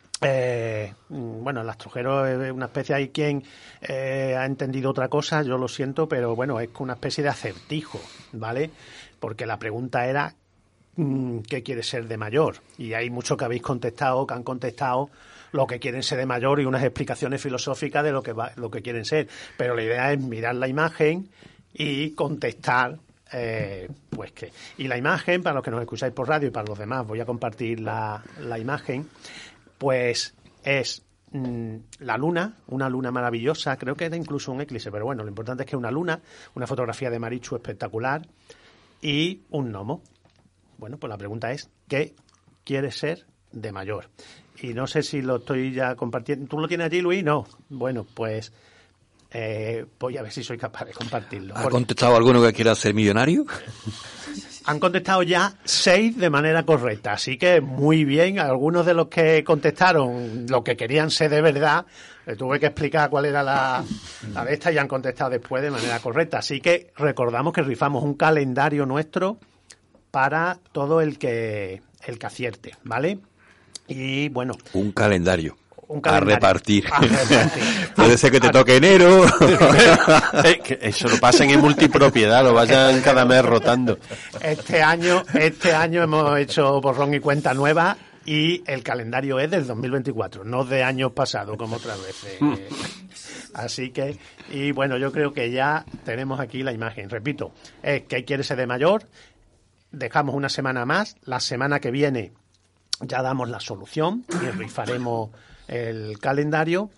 S2: eh, bueno, el astrojero es una especie, hay quien eh, ha entendido otra cosa, yo lo siento, pero bueno, es una especie de acertijo, ¿vale? Porque la pregunta era, ¿qué quiere ser de mayor? Y hay muchos que habéis contestado, que han contestado lo que quieren ser de mayor y unas explicaciones filosóficas de lo que va, lo que quieren ser. Pero la idea es mirar la imagen y contestar, eh, pues que. Y la imagen, para los que nos escucháis por radio y para los demás, voy a compartir la, la imagen, pues es mm, la luna, una luna maravillosa, creo que era incluso un eclipse, pero bueno, lo importante es que una luna, una fotografía de Marichu espectacular y un gnomo. Bueno, pues la pregunta es, ¿qué quiere ser de mayor? Y no sé si lo estoy ya compartiendo. ¿Tú lo tienes allí, Luis? No. Bueno, pues eh, voy a ver si soy capaz de compartirlo.
S5: ¿Ha
S2: Porque
S5: contestado alguno que quiera ser millonario?
S2: han contestado ya seis de manera correcta, así que muy bien. Algunos de los que contestaron lo que querían ser de verdad, le tuve que explicar cuál era la, la de esta y han contestado después de manera correcta. Así que recordamos que rifamos un calendario nuestro para todo el que el que acierte, ¿vale? Y bueno,
S5: Un calendario.
S2: un calendario.
S5: A repartir.
S2: A repartir.
S5: Puede ser que te toque enero.
S6: Eh, que eso lo pasen en multipropiedad, lo vayan cada mes rotando.
S2: Este año, este año hemos hecho borrón y cuenta nueva y el calendario es del dos mil veinticuatro, no de años pasados como otras veces. Así que, y bueno, yo creo que ya tenemos aquí la imagen. Repito, es que quiere ser de mayor, dejamos una semana más, la semana que viene ya damos la solución y rifaremos el calendario.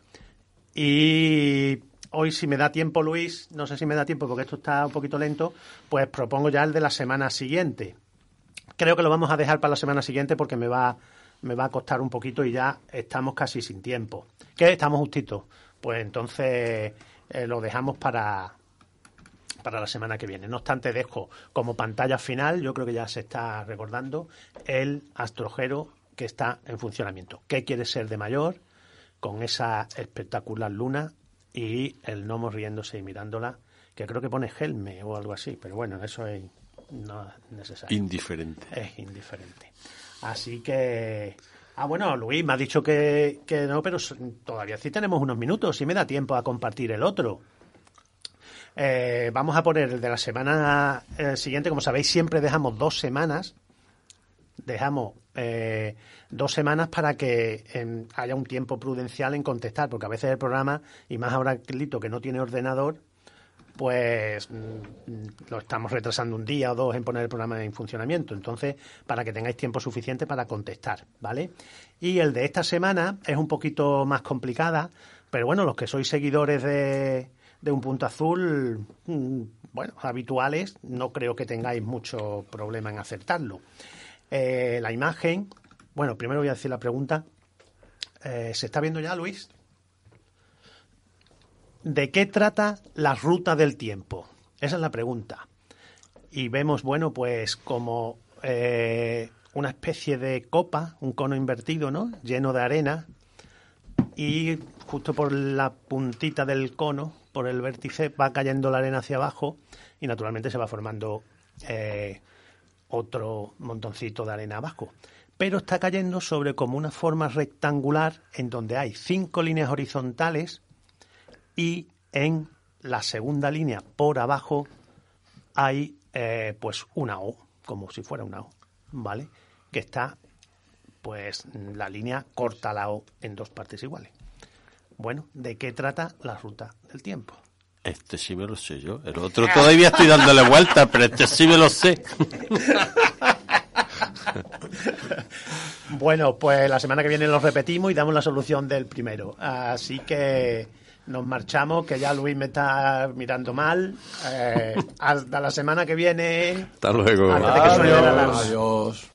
S2: Y hoy, si me da tiempo, Luis, no sé si me da tiempo porque esto está un poquito lento, pues propongo ya el de la semana siguiente. Creo que lo vamos a dejar para la semana siguiente porque me va, me va a costar un poquito y ya estamos casi sin tiempo. ¿Qué? Estamos justitos. Pues entonces eh, lo dejamos para, para la semana que viene. No obstante, dejo como pantalla final, yo creo que ya se está recordando, el astrojero que está en funcionamiento. ¿Qué quiere ser de mayor? Con esa espectacular luna y el gnomo riéndose y mirándola, que creo que pone Helme o algo así, pero bueno, eso es no es necesario.
S6: Indiferente.
S2: Es indiferente. Así que... Ah, bueno, Luis, me ha dicho que, que no, pero todavía sí tenemos unos minutos, sí me da tiempo a compartir el otro. Eh, vamos a poner el de la semana eh, siguiente. Como sabéis, siempre dejamos dos semanas. Dejamos eh, dos semanas para que eh, haya un tiempo prudencial en contestar, porque a veces el programa, y más ahora Lito, que no tiene ordenador, pues mm, lo estamos retrasando un día o dos en poner el programa en funcionamiento. Entonces, para que tengáis tiempo suficiente para contestar, ¿vale? Y el de esta semana es un poquito más complicada, pero bueno, los que sois seguidores de, de Un Punto Azul, mm, bueno, habituales, no creo que tengáis mucho problema en acertarlo. Eh, la imagen, bueno, primero voy a decir la pregunta. Eh, ¿se está viendo ya, Luis? ¿De qué trata la ruta del tiempo? Esa es la pregunta. Y vemos, bueno, pues como eh, una especie de copa, un cono invertido, ¿no? Lleno de arena. Y justo por la puntita del cono, por el vértice, va cayendo la arena hacia abajo y naturalmente se va formando eh, otro montoncito de arena abajo. Pero está cayendo sobre como una forma rectangular en donde hay cinco líneas horizontales. Y en la segunda línea por abajo hay eh, pues una O, como si fuera una O, ¿vale? Que está, pues la línea corta la O en dos partes iguales. Bueno, ¿de qué trata la ruta del tiempo?
S6: Este sí me lo sé yo. El otro todavía estoy dándole vueltas, pero este sí me lo sé.
S2: Bueno, pues la semana que viene lo repetimos y damos la solución del primero. Así que... nos marchamos, que ya Luis me está mirando mal. Eh, hasta la semana que viene.
S5: Hasta luego.
S2: Antes de que suene la alarma.
S7: Adiós.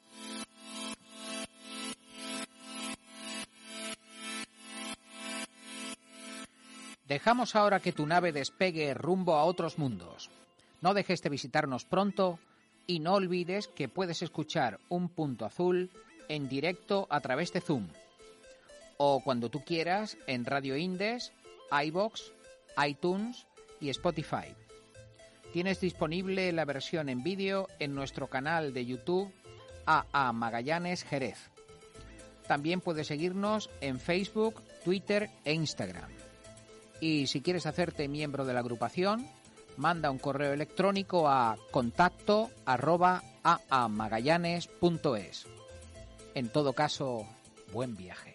S1: Dejamos ahora que tu nave despegue rumbo a otros mundos. No dejes de visitarnos pronto y no olvides que puedes escuchar Un Punto Azul en directo a través de Zoom o cuando tú quieras en Radio Indes, iVoox, iTunes y Spotify. Tienes disponible la versión en vídeo en nuestro canal de YouTube A A Magallanes Jerez. También puedes seguirnos en Facebook, Twitter e Instagram. Y si quieres hacerte miembro de la agrupación, manda un correo electrónico a contacto arroba aamagallanes punto es. En todo caso, buen viaje.